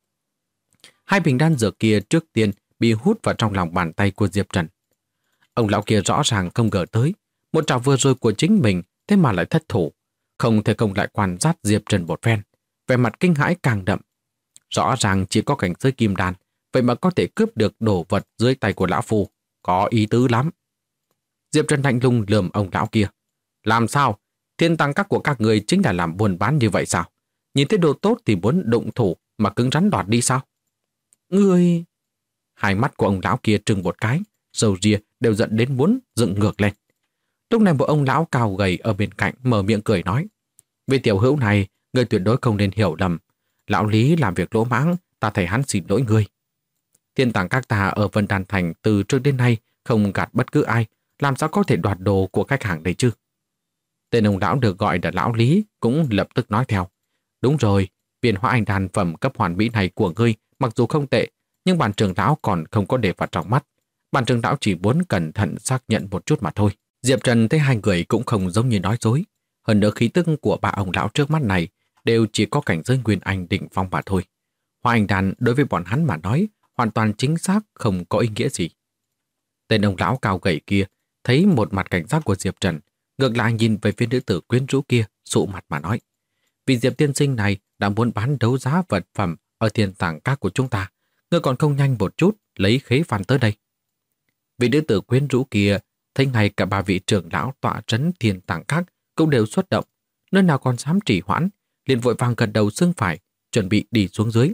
Speaker 1: Hai bình đan dược kia trước tiên bị hút vào trong lòng bàn tay của Diệp Trần. Ông lão kia rõ ràng không ngờ tới, một trảo vừa rồi của chính mình thế mà lại thất thủ, không thể không lại quan sát Diệp Trần một phen, vẻ mặt kinh hãi càng đậm. Rõ ràng chỉ có cảnh giới kim đan, vậy mà có thể cướp được đồ vật dưới tay của lão phu, có ý tứ lắm. Diệp Trần lạnh lùng lườm ông lão kia. Làm sao? Thiên Tàng Các của các người chính là làm buôn bán như vậy sao? Nhìn thấy đồ tốt thì muốn đụng thủ mà cứng rắn đoạt đi sao? Ngươi... Hai mắt của ông lão kia trừng một cái, râu ria đều giận đến muốn dựng ngược lên. Lúc này một ông lão cao gầy ở bên cạnh mở miệng cười nói. Vì tiểu hữu này, người tuyệt đối không nên hiểu lầm. Lão Lý làm việc lỗ mãng, ta thấy hắn xin lỗi ngươi. Thiên Tàng Các ta ở Vân Đan Thành từ trước đến nay không gạt bất cứ ai, làm sao có thể đoạt đồ của khách hàng đây chứ? Tên ông lão được gọi là Lão Lý cũng lập tức nói theo. Đúng rồi, viên hóa anh đan phẩm cấp hoàn mỹ này của ngươi mặc dù không tệ, nhưng bản trưởng lão còn không có để vào trong mắt. Bản trưởng lão chỉ muốn cẩn thận xác nhận một chút mà thôi. Diệp Trần thấy hai người cũng không giống như nói dối. Hơn nữa khí tức của ba ông lão trước mắt này đều chỉ có cảnh giới nguyên anh đỉnh phong mà thôi. Hóa anh đan đối với bọn hắn mà nói hoàn toàn chính xác, không có ý nghĩa gì. Tên ông lão cao gầy kia thấy một mặt cảnh giác của Diệp Trần, ngược lại nhìn về phía nữ tử quyến rũ kia, sụ mặt mà nói. Vì Diệp tiên sinh này đã muốn bán đấu giá vật phẩm ở Thiên Tàng Các của chúng ta, ngươi còn không nhanh một chút lấy khế phàn tới đây. Vị nữ tử quyến rũ kia thấy ngay cả ba vị trưởng lão tọa trấn Thiên Tàng Các cũng đều xuất động, nơi nào còn dám trì hoãn, liền vội vàng gật đầu xương phải, chuẩn bị đi xuống dưới.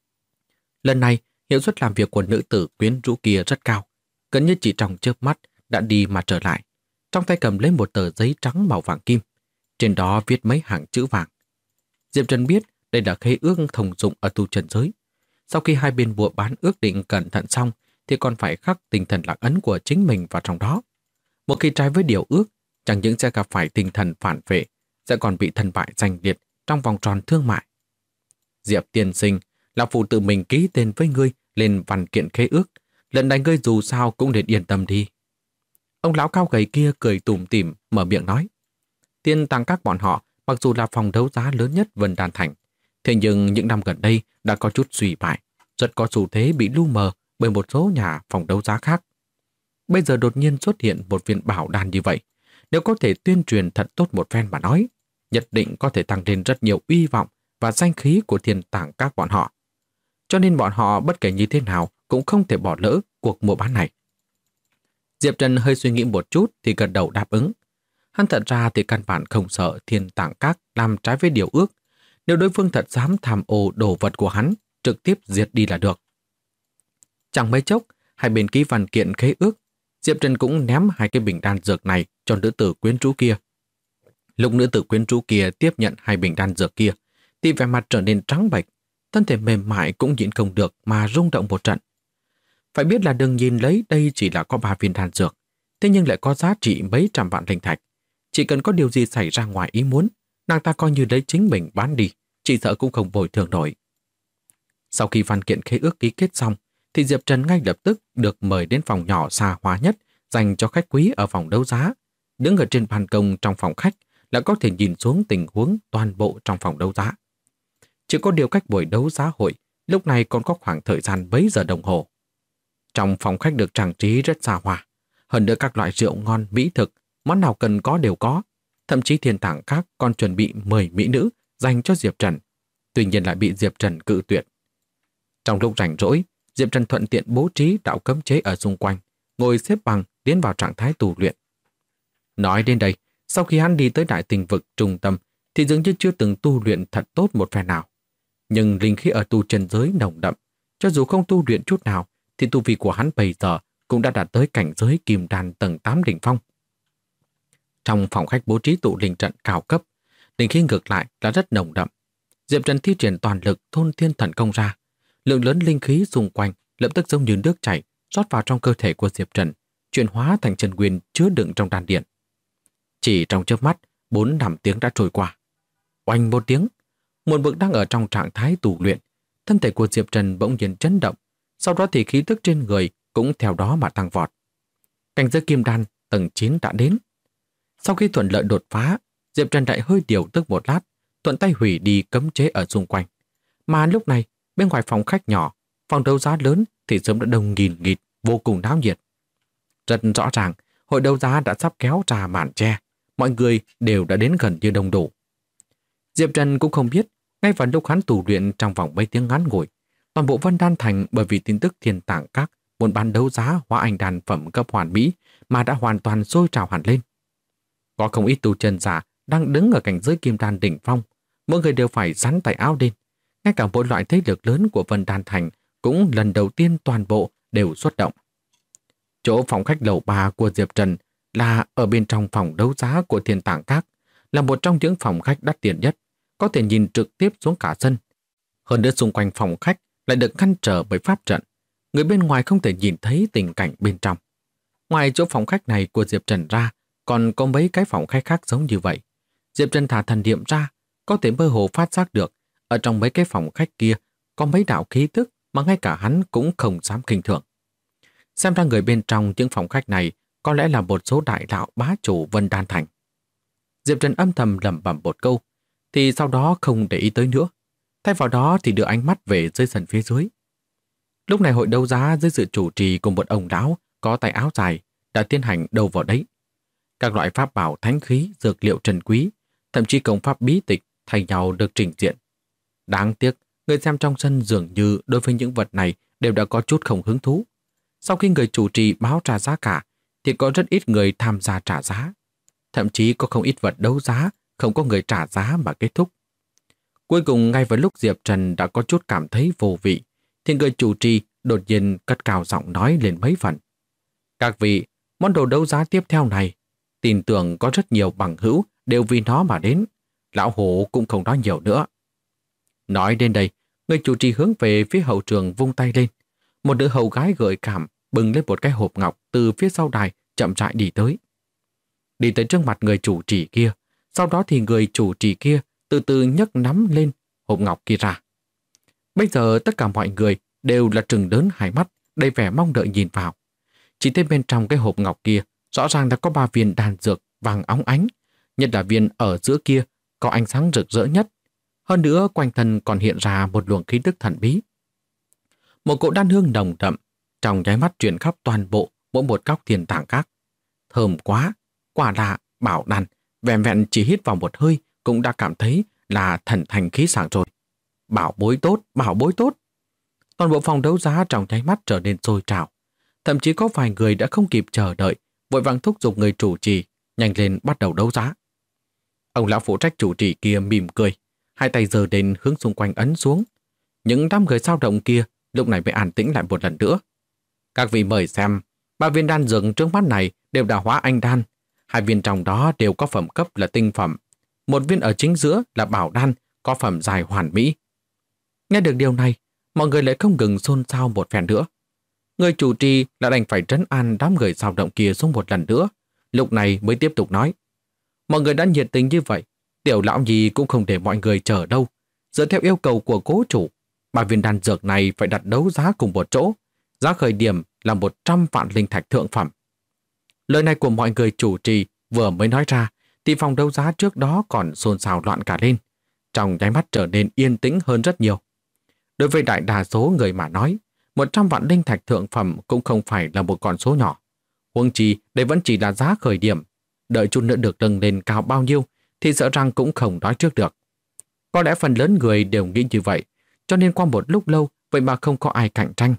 Speaker 1: Lần này, hiệu suất làm việc của nữ tử quyến rũ kia rất cao, gần như chỉ trong chớp mắt đã đi mà trở lại. Trong tay cầm lấy một tờ giấy trắng màu vàng kim, trên đó viết mấy hàng chữ vàng. Diệp Trần biết đây là khế ước thông dụng ở tu trần giới. Sau khi hai bên mua bán ước định cẩn thận xong thì còn phải khắc tinh thần lạc ấn của chính mình vào trong đó. Một khi trái với điều ước, chẳng những sẽ gặp phải tinh thần phản vệ, sẽ còn bị thân bại danh liệt trong vòng tròn thương mại. Diệp tiên sinh, lão phu tự mình ký tên với ngươi lên văn kiện khế ước. Lần này ngươi dù sao cũng nên yên tâm đi. Ông lão cao gầy kia cười tủm tỉm mở miệng nói. Tiên Tàng Các bọn họ mặc dù là phòng đấu giá lớn nhất Vân Đan Thành, thế nhưng những năm gần đây đã có chút suy bại, rất có xu thế bị lu mờ bởi một số nhà phòng đấu giá khác. Bây giờ đột nhiên xuất hiện một viên bảo đan như vậy, nếu có thể tuyên truyền thật tốt một phen mà nói, nhất định có thể tăng lên rất nhiều uy vọng và danh khí của Thiên Tàng Các bọn họ. Cho nên bọn họ bất kể như thế nào cũng không thể bỏ lỡ cuộc mua bán này. Diệp Trần hơi suy nghĩ một chút thì gật đầu đáp ứng. Hắn thật ra thì căn bản không sợ Thiên Tàng Các làm trái với điều ước. Nếu đối phương thật dám tham ô đồ vật của hắn, trực tiếp diệt đi là được. Chẳng mấy chốc, hai bên ký văn kiện khế ước, Diệp Trần cũng ném hai cái bình đan dược này cho nữ tử quyến rũ kia. Lúc nữ tử quyến rũ kia tiếp nhận hai bình đan dược kia, thì vẻ mặt trở nên trắng bệch, thân thể mềm mại cũng nhịn không được mà rung động một trận. Phải biết là đừng nhìn lấy đây chỉ là có 3 viên đan dược, thế nhưng lại có giá trị mấy trăm vạn linh thạch. Chỉ cần có điều gì xảy ra ngoài ý muốn, nàng ta coi như lấy chính mình bán đi, chỉ sợ cũng không bồi thường nổi. Sau khi văn kiện khế ước ký kết xong, thì Diệp Trần ngay lập tức được mời đến phòng nhỏ xa hoa nhất dành cho khách quý ở phòng đấu giá. Đứng ở trên ban công trong phòng khách là có thể nhìn xuống tình huống toàn bộ trong phòng đấu giá. Chỉ có điều cách buổi đấu giá hội lúc này còn có khoảng thời gian mấy giờ đồng hồ. Trong phòng khách được trang trí rất xa hoa, hơn nữa các loại rượu ngon mỹ thực, món nào cần có đều có. Thậm chí Thiên Tàng Các còn chuẩn bị 10 mỹ nữ dành cho Diệp Trần, tuy nhiên lại bị Diệp Trần cự tuyệt. Trong lúc rảnh rỗi, Diệp Trần thuận tiện bố trí đạo cấm chế ở xung quanh, ngồi xếp bằng tiến vào trạng thái tu luyện. Nói đến đây, sau khi hắn đi tới đại tình vực trung tâm thì dường như chưa từng tu luyện thật tốt một phen nào. Nhưng linh khí ở tu chân giới nồng đậm, cho dù không tu luyện chút nào thì tu vi của hắn bây giờ cũng đã đạt tới cảnh giới kim đan tầng 8 đỉnh phong. Trong phòng khách bố trí tụ linh trận cao cấp, linh khí ngược lại là rất nồng đậm. Diệp Trần thi triển toàn lực thôn thiên thần công ra, lượng lớn linh khí xung quanh lập tức giống như nước chảy rót vào trong cơ thể của Diệp Trần, chuyển hóa thành chân nguyên chứa đựng trong đan điền. Chỉ trong chớp mắt, 4-5 tiếng đã trôi qua. Oanh một tiếng, một mực đang ở trong trạng thái tu luyện, thân thể của Diệp Trần bỗng nhiên chấn động, sau đó thì khí tức trên người cũng theo đó mà tăng vọt. Cảnh giới kim đan tầng 9 đã đến. Sau khi thuận lợi đột phá, Diệp Trần lại hơi điều tức một lát, thuận tay hủy đi cấm chế ở xung quanh. Mà lúc này, bên ngoài phòng khách nhỏ, phòng đấu giá lớn thì sớm đã đông nghìn nghịt, vô cùng náo nhiệt. Rất rõ ràng, hội đấu giá đã sắp kéo ra màn che, mọi người đều đã đến gần như đông đủ. Diệp Trần cũng không biết, ngay vào lúc hắn tu luyện trong vòng mấy tiếng ngắn ngủi, toàn bộ Vân Đan Thành bởi vì tin tức Thiên Tàng Các muốn bán đấu giá hóa anh đan phẩm cấp hoàn mỹ mà đã hoàn toàn sôi trào hẳn lên. Có không ít tu chân giả đang đứng ở cảnh giới kim đan đỉnh phong, mỗi người đều phải rắn tay áo lên. Ngay cả mỗi loại thế lực lớn của Vân Đan Thành cũng lần đầu tiên toàn bộ đều xuất động. Chỗ phòng khách lầu 3 của Diệp Trần là ở bên trong phòng đấu giá của Thiên Tàng Các, là một trong những phòng khách đắt tiền nhất, có thể nhìn trực tiếp xuống cả sân. Hơn nữa xung quanh phòng khách lại được ngăn trở bởi pháp trận, người bên ngoài không thể nhìn thấy tình cảnh bên trong. Ngoài chỗ phòng khách này của Diệp Trần ra, còn có mấy cái phòng khách khác giống như vậy. Diệp Trần thả thần niệm ra, có thể mơ hồ phát giác được, ở trong mấy cái phòng khách kia có mấy đạo khí tức mà ngay cả hắn cũng không dám khinh thường. Xem ra người bên trong những phòng khách này có lẽ là một số đại đạo bá chủ Vân Đan Thành. Diệp Trần âm thầm lẩm bẩm một câu, thì sau đó không để ý tới nữa. Thay vào đó thì đưa ánh mắt về dưới sân phía dưới. Lúc này hội đấu giá dưới sự chủ trì của một ông lão có tay áo dài đã tiến hành đầu vào đấy. Các loại pháp bảo thánh khí, dược liệu trân quý, thậm chí công pháp bí tịch thay nhau được trình diện. Đáng tiếc, người xem trong sân dường như đối với những vật này đều đã có chút không hứng thú. Sau khi người chủ trì báo trả giá cả, thì có rất ít người tham gia trả giá. Thậm chí có không ít vật đấu giá, không có người trả giá mà kết thúc. Cuối cùng, ngay vào lúc Diệp Trần đã có chút cảm thấy vô vị, thì người chủ trì đột nhiên cất cao giọng nói lên mấy phần. Các vị, món đồ đấu giá tiếp theo này, tin tưởng có rất nhiều bằng hữu đều vì nó mà đến. Lão Hổ cũng không nói nhiều nữa. Nói đến đây, người chủ trì hướng về phía hậu trường vung tay lên. Một đứa hầu gái gợi cảm bưng lên một cái hộp ngọc từ phía sau đài chậm rãi đi tới. đi tới trước mặt người chủ trì kia. Sau đó thì người chủ trì kia từ từ nhấc nắm lên hộp ngọc kia ra. Bây giờ tất cả mọi người đều là trừng lớn hai mắt, đầy vẻ mong đợi nhìn vào. Chỉ thấy bên trong cái hộp ngọc kia rõ ràng là có 3 viên đan dược vàng óng ánh, nhất là viên ở giữa kia có ánh sáng rực rỡ nhất. Hơn nữa quanh thân còn hiện ra một luồng khí tức thần bí. Một cỗ đan hương nồng đậm trong nháy mắt truyền khắp toàn bộ mỗi một góc thiên tàng các. Thơm quá, quả là bảo đan, vẹn vẹn chỉ hít vào một hơi cũng đã cảm thấy là thần thành khí sảng rồi. Bảo bối tốt, bảo bối tốt. Toàn bộ phòng đấu giá trong nháy mắt trở nên sôi trào. Thậm chí có vài người đã không kịp chờ đợi, vội vàng thúc giục người chủ trì nhanh lên bắt đầu đấu giá. Ông lão phụ trách chủ trì kia mỉm cười, hai tay giơ lên hướng xung quanh ấn xuống. Những đám người sao động kia lúc này mới an tĩnh lại một lần nữa. Các vị mời xem, 3 viên đan dược trước mắt này đều đã hóa anh đan. 2 viên trong đó đều có phẩm cấp là tinh phẩm. 1 viên ở chính giữa là bảo đan, có phẩm dài hoàn mỹ. Nghe được điều này, mọi người lại không ngừng xôn xao một phen nữa. Người chủ trì đã đành phải trấn an đám người sao động kia xuống một lần nữa. Lúc này mới tiếp tục nói. Mọi người đã nhiệt tình như vậy, tiểu lão gì cũng không để mọi người chờ đâu. Dựa theo yêu cầu của cố chủ, 3 viên đan dược này phải đặt đấu giá cùng một chỗ. Giá khởi điểm là 100 vạn linh thạch thượng phẩm. Lời này của mọi người chủ trì vừa mới nói ra, thì phòng đấu giá trước đó còn xôn xao loạn cả lên. Trong nháy mắt trở nên yên tĩnh hơn rất nhiều. Đối với đại đa số người mà nói, 100 vạn linh thạch thượng phẩm cũng không phải là một con số nhỏ. Huống chi, đây vẫn chỉ là giá khởi điểm. Đợi chút nữa được nâng lên cao bao nhiêu thì sợ rằng cũng không nói trước được. Có lẽ phần lớn người đều nghĩ như vậy, cho nên qua một lúc lâu vậy mà không có ai cạnh tranh.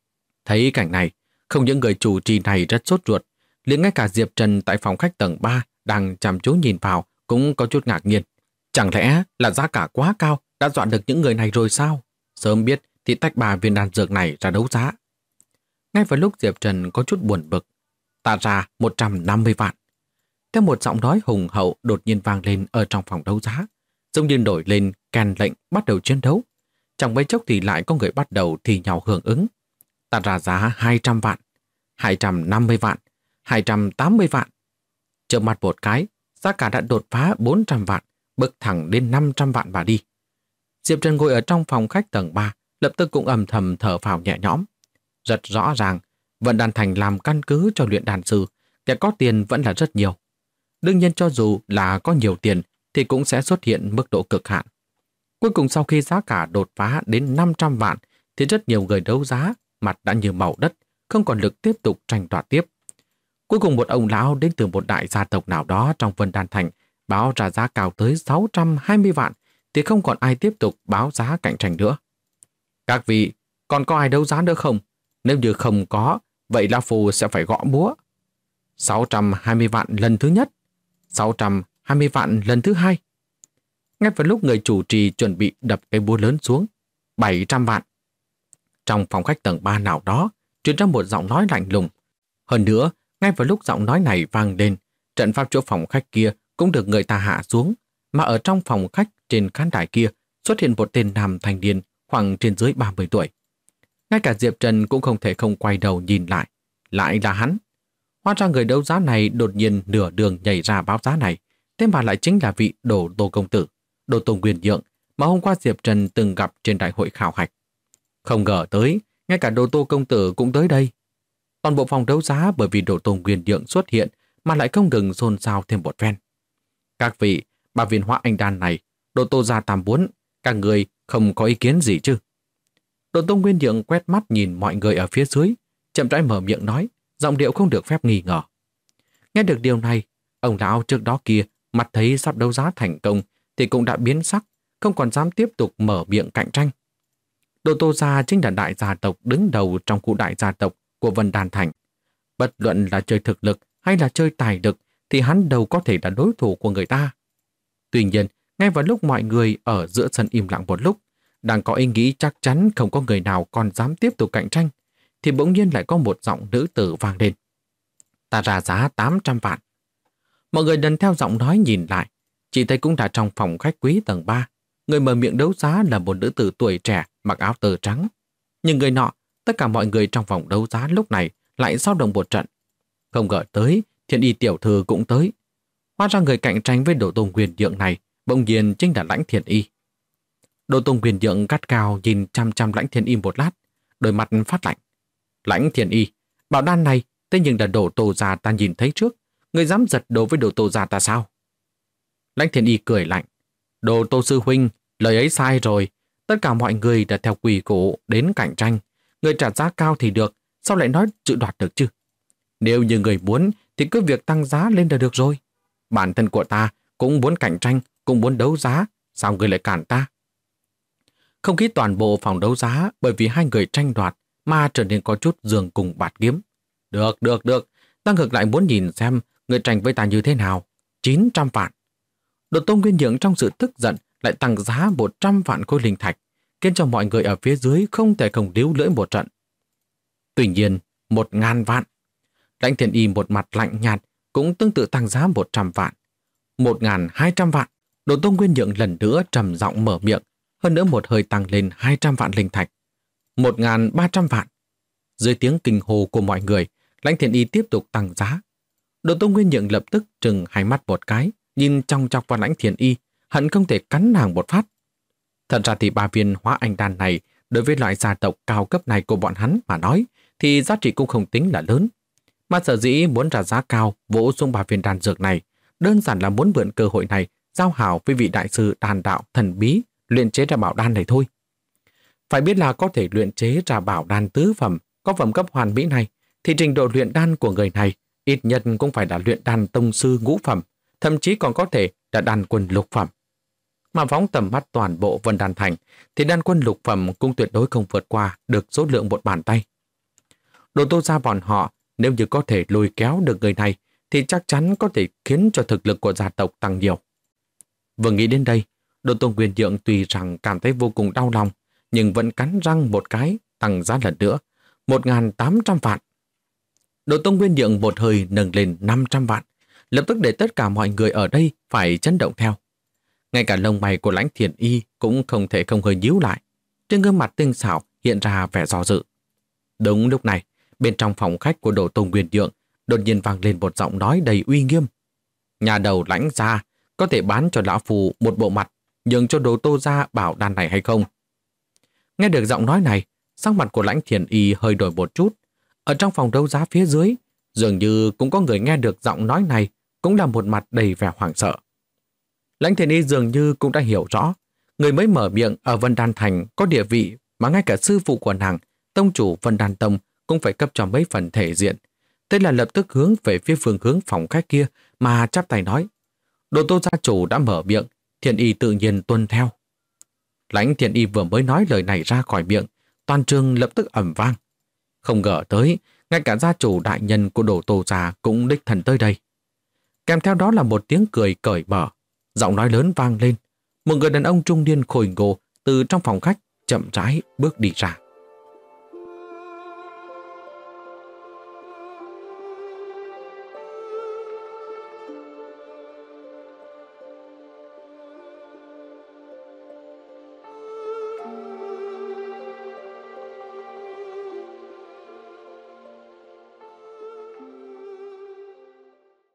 Speaker 1: Thấy cảnh này, không những người chủ trì này rất sốt ruột, liền ngay cả Diệp Trần tại phòng khách tầng 3 đang chăm chú nhìn vào cũng có chút ngạc nhiên. Chẳng lẽ là giá cả quá cao đã dọa được những người này rồi sao? Sớm biết thì tách 3 viên đan dược này ra đấu giá. Ngay vào lúc Diệp Trần có chút buồn bực, ta ra 150 vạn. Theo một giọng nói hùng hậu đột nhiên vang lên ở trong phòng đấu giá, giống như nổi lên kèn lệnh bắt đầu chiến đấu. Chẳng mấy chốc thì lại có người bắt đầu thì nhau hưởng ứng. Ta ra giá 200 vạn, 250 vạn, 280 vạn. Chợt mặt một cái, giá cả đã đột phá 400 vạn, bước thẳng đến 500 vạn và đi. Diệp Trần ngồi ở trong phòng khách tầng 3, lập tức cũng âm thầm thở phào nhẹ nhõm. Rất rõ ràng, Vận Đan Thành làm căn cứ cho luyện đan sư, kẻ có tiền vẫn là rất nhiều. Đương nhiên cho dù là có nhiều tiền thì cũng sẽ xuất hiện mức độ cực hạn. Cuối cùng sau khi giá cả đột phá đến 500 vạn thì rất nhiều người đấu giá mặt đã như màu đất, không còn lực tiếp tục tranh đoạt tiếp. Cuối cùng một ông lão đến từ một đại gia tộc nào đó trong Vân Đan Thành báo ra giá cao tới 620 vạn thì không còn ai tiếp tục báo giá cạnh tranh nữa. Các vị, còn có ai đấu giá nữa không? Nếu như không có, vậy lão phu sẽ phải gõ búa. 620 vạn lần thứ nhất, 620 vạn lần thứ hai. Ngay vào lúc người chủ trì chuẩn bị đập cái búa lớn xuống, 700 vạn. Trong phòng khách tầng 3 nào đó, truyền ra một giọng nói lạnh lùng. Hơn nữa, ngay vào lúc giọng nói này vang lên, trận pháp chỗ phòng khách kia cũng được người ta hạ xuống, mà ở trong phòng khách trên khán đài kia xuất hiện một tên nam thanh niên khoảng trên dưới 30 tuổi. Ngay cả Diệp Trần cũng không thể không quay đầu nhìn lại. Lại là hắn. Hóa ra người đấu giá này đột nhiên nửa đường nhảy ra báo giá này, thế mà lại chính là vị Đồ Tô công tử, Đồ Tô Nguyên Nhượng mà hôm qua Diệp Trần từng gặp trên đại hội khảo hạch. Không ngờ tới, ngay cả Đồ Tô công tử cũng tới đây. Toàn bộ phòng đấu giá bởi vì Đồ Tô Nguyên Nhượng xuất hiện mà lại không ngừng xôn xao thêm một phen. Các vị, 3 viên hóa anh đan này, Đồ Tô gia tam muốn, các người không có ý kiến gì chứ? Đồ Tô Nguyên Nhượng quét mắt nhìn mọi người ở phía dưới, chậm rãi mở miệng nói, giọng điệu không được phép nghi ngờ. Nghe được điều này, ông lão trước đó kia mặt thấy sắp đấu giá thành công thì cũng đã biến sắc, không còn dám tiếp tục mở miệng cạnh tranh. Đồ Tô gia chính là đại gia tộc đứng đầu trong khu đại gia tộc của Vân Đan Thành. Bất luận là chơi thực lực hay là chơi tài lực thì hắn đâu có thể là đối thủ của người ta. Tuy nhiên, ngay vào lúc mọi người ở giữa sân im lặng một lúc, đang có ý nghĩ chắc chắn không có người nào còn dám tiếp tục cạnh tranh, thì bỗng nhiên lại có một giọng nữ tử vang lên. Ta ra giá 800 vạn. Mọi người lần theo giọng nói nhìn lại, chỉ thấy cũng đã trong phòng khách quý tầng 3. Người mở miệng đấu giá là một nữ tử tuổi trẻ mặc áo tơ trắng. Nhưng người nọ, tất cả mọi người trong phòng đấu giá lúc này lại dao động một trận. Không ngờ tới, Thiên Y tiểu thư cũng tới. Hóa ra người cạnh tranh với Đồ Tôn Quyền Nhượng này bỗng nhiên chính là Lãnh Thiền Y. Đồ Tôn Quyền Nhượng gắt cao nhìn chăm chăm Lãnh Thiền Y một lát, đôi mặt phát lạnh. Lãnh Thiền Y, bảo đan này thế nhưng là Đồ Tô gia ta nhìn thấy trước, người dám giật đồ với Đồ Tô gia ta sao? Lãnh Thiền Y cười lạnh. Đồ Tô sư huynh, lời ấy sai rồi. Tất cả mọi người đã theo quy củ đến cạnh tranh. Người trả giá cao thì được, sao lại nói chữ đoạt được chứ? Nếu như người muốn thì cứ việc tăng giá lên là được rồi. Bản thân của ta cũng muốn cạnh tranh, cũng muốn đấu giá, sao người lại cản ta? Không khí toàn bộ phòng đấu giá bởi vì hai người tranh đoạt mà trở nên có chút giường cùng bạt kiếm. Được, ta ngược lại muốn nhìn xem người tranh với ta như thế nào. 900 vạn. Đồ Tôn Nguyên Nhượng trong sự tức giận lại tăng giá 100 vạn khối linh thạch, khiến cho mọi người ở phía dưới không thể không líu lưỡi một trận. Tuy nhiên, 1.000 vạn. Lãnh Thiền Y một mặt lạnh nhạt cũng tương tự tăng giá 100 vạn. 1.200 vạn. Đồ Tôn Nguyên Nhượng lần nữa trầm giọng mở miệng, hơn nữa một hơi tăng lên 200 vạn linh thạch. 1.300 vạn. Dưới tiếng kinh hô của mọi người, Lãnh Thiền Y tiếp tục tăng giá. Đồ Tôn Nguyên Nhượng lập tức trừng hai mắt một cái, nhìn chòng chọc vào Lãnh Thiền Y, hận không thể cắn nàng một phát. Thật ra thì 3 viên hóa anh đan này, đối với loại gia tộc cao cấp này của bọn hắn mà nói, thì giá trị cũng không tính là lớn. Mà sở dĩ muốn ra giá cao vỗ xuống 3 viên đan dược này, đơn giản là muốn mượn cơ hội này giao hảo với vị đại sư đan đạo thần bí luyện chế ra bảo đan này thôi. Phải biết là có thể luyện chế ra bảo đan tứ phẩm, có phẩm cấp hoàn mỹ này, thì trình độ luyện đan của người này ít nhất cũng phải là luyện đan tông sư ngũ phẩm, thậm chí còn có thể là đan quân lục phẩm. Mà phóng tầm mắt toàn bộ Vân Đan Thành, thì đan quân lục phẩm cũng tuyệt đối không vượt qua được số lượng một bàn tay. Đồ Tô gia bọn họ, nếu như có thể lôi kéo được người này, thì chắc chắn có thể khiến cho thực lực của gia tộc tăng nhiều. Vừa nghĩ đến đây, Đồ Tôn Nguyên Nhượng tuy rằng cảm thấy vô cùng đau lòng, nhưng vẫn cắn răng một cái, tăng giá lần nữa, 1.800 vạn. Đồ Tôn Nguyên Nhượng một hơi nâng lên 500 vạn, lập tức để tất cả mọi người ở đây phải chấn động theo. Ngay cả lông mày của Lãnh Thiền Y cũng không thể không hơi nhíu lại, trên gương mặt tinh xảo hiện ra vẻ do dự. Đúng lúc này, bên trong phòng khách của Đồ Tôn Nguyên Nhượng đột nhiên vang lên một giọng nói đầy uy nghiêm. Nhà đầu Lãnh gia có thể bán cho lão phù một bộ mặt, nhường cho Đồ Tô gia bảo đan này hay không? Nghe được giọng nói này, sắc mặt của Lãnh Thiền Y hơi đổi một chút. Ở trong phòng đấu giá phía dưới, dường như cũng có người nghe được giọng nói này, cũng là một mặt đầy vẻ hoảng sợ. Lãnh Thiền Y dường như cũng đã hiểu rõ, người mới mở miệng ở Vân Đan Thành có địa vị mà ngay cả sư phụ của nàng, tông chủ Vân Đan Tông cũng phải cấp cho mấy phần thể diện. Thế là lập tức hướng về phía phương hướng phòng khách kia mà chắp tay nói. Đồ Tô gia chủ đã mở miệng, Thiền Y tự nhiên tuân theo. Lãnh Thiền Y vừa mới nói lời này ra khỏi miệng, toàn trường lập tức ầm vang. Không ngờ tới, ngay cả gia chủ đại nhân của Đồ Tô gia cũng đích thân tới đây. Kèm theo đó là một tiếng cười cởi mở, giọng nói lớn vang lên. Một người đàn ông trung niên khôi ngô từ trong phòng khách chậm rãi bước đi ra.